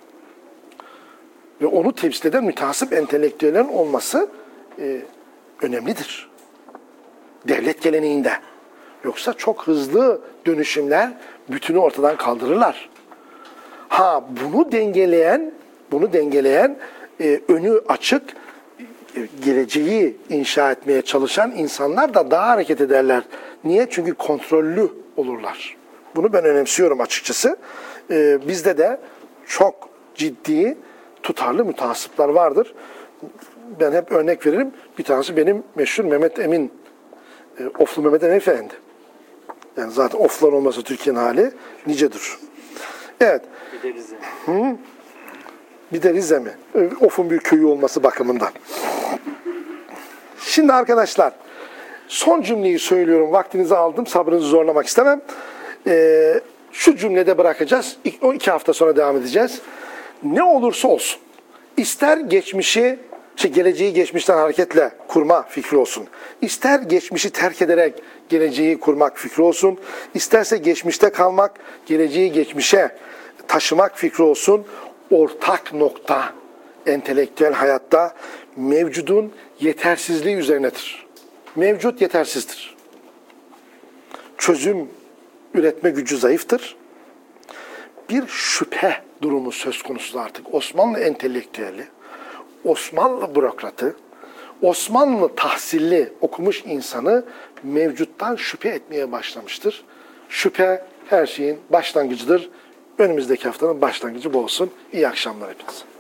Ve onu temsil eden müteassıp entelektüellerin olması e, önemlidir. Devlet geleneğinde. Yoksa çok hızlı dönüşümler bütünü ortadan kaldırırlar. Ha bunu dengeleyen, bunu dengeleyen e, önü açık, e, geleceği inşa etmeye çalışan insanlar da daha hareket ederler. Niye? Çünkü kontrollü olurlar. Bunu ben önemsiyorum açıkçası. E, bizde de çok ciddi, tutarlı mütehassıplar vardır. Ben hep örnek veririm. Bir tanesi benim meşhur Mehmet Emin, e, Oflu Mehmet Emin Efendi. Yani zaten oflar olmasa Türkiye'nin hali nicedir. Evet. Bir de Rize. Hı? Bir de Rize mi? Of'un bir köyü olması bakımından. Şimdi arkadaşlar, son cümleyi söylüyorum. Vaktinizi aldım. Sabrınızı zorlamak istemem. Ee, şu cümlede bırakacağız. O iki hafta sonra devam edeceğiz. Ne olursa olsun. İster geçmişi, şey, geleceği geçmişten hareketle kurma fikri olsun. İster geçmişi terk ederek geleceği kurmak fikri olsun. İsterse geçmişte kalmak, geleceği geçmişe taşımak fikri olsun. Ortak nokta entelektüel hayatta mevcudun yetersizliği üzerinedir. Mevcut yetersizdir. Çözüm üretme gücü zayıftır. Bir şüphe durumu söz konusu artık. Osmanlı entelektüeli, Osmanlı bürokratı, Osmanlı tahsilli okumuş insanı mevcuttan şüphe etmeye başlamıştır. Şüphe her şeyin başlangıcıdır. Önümüzdeki haftanın başlangıcı bu olsun. İyi akşamlar hepinize.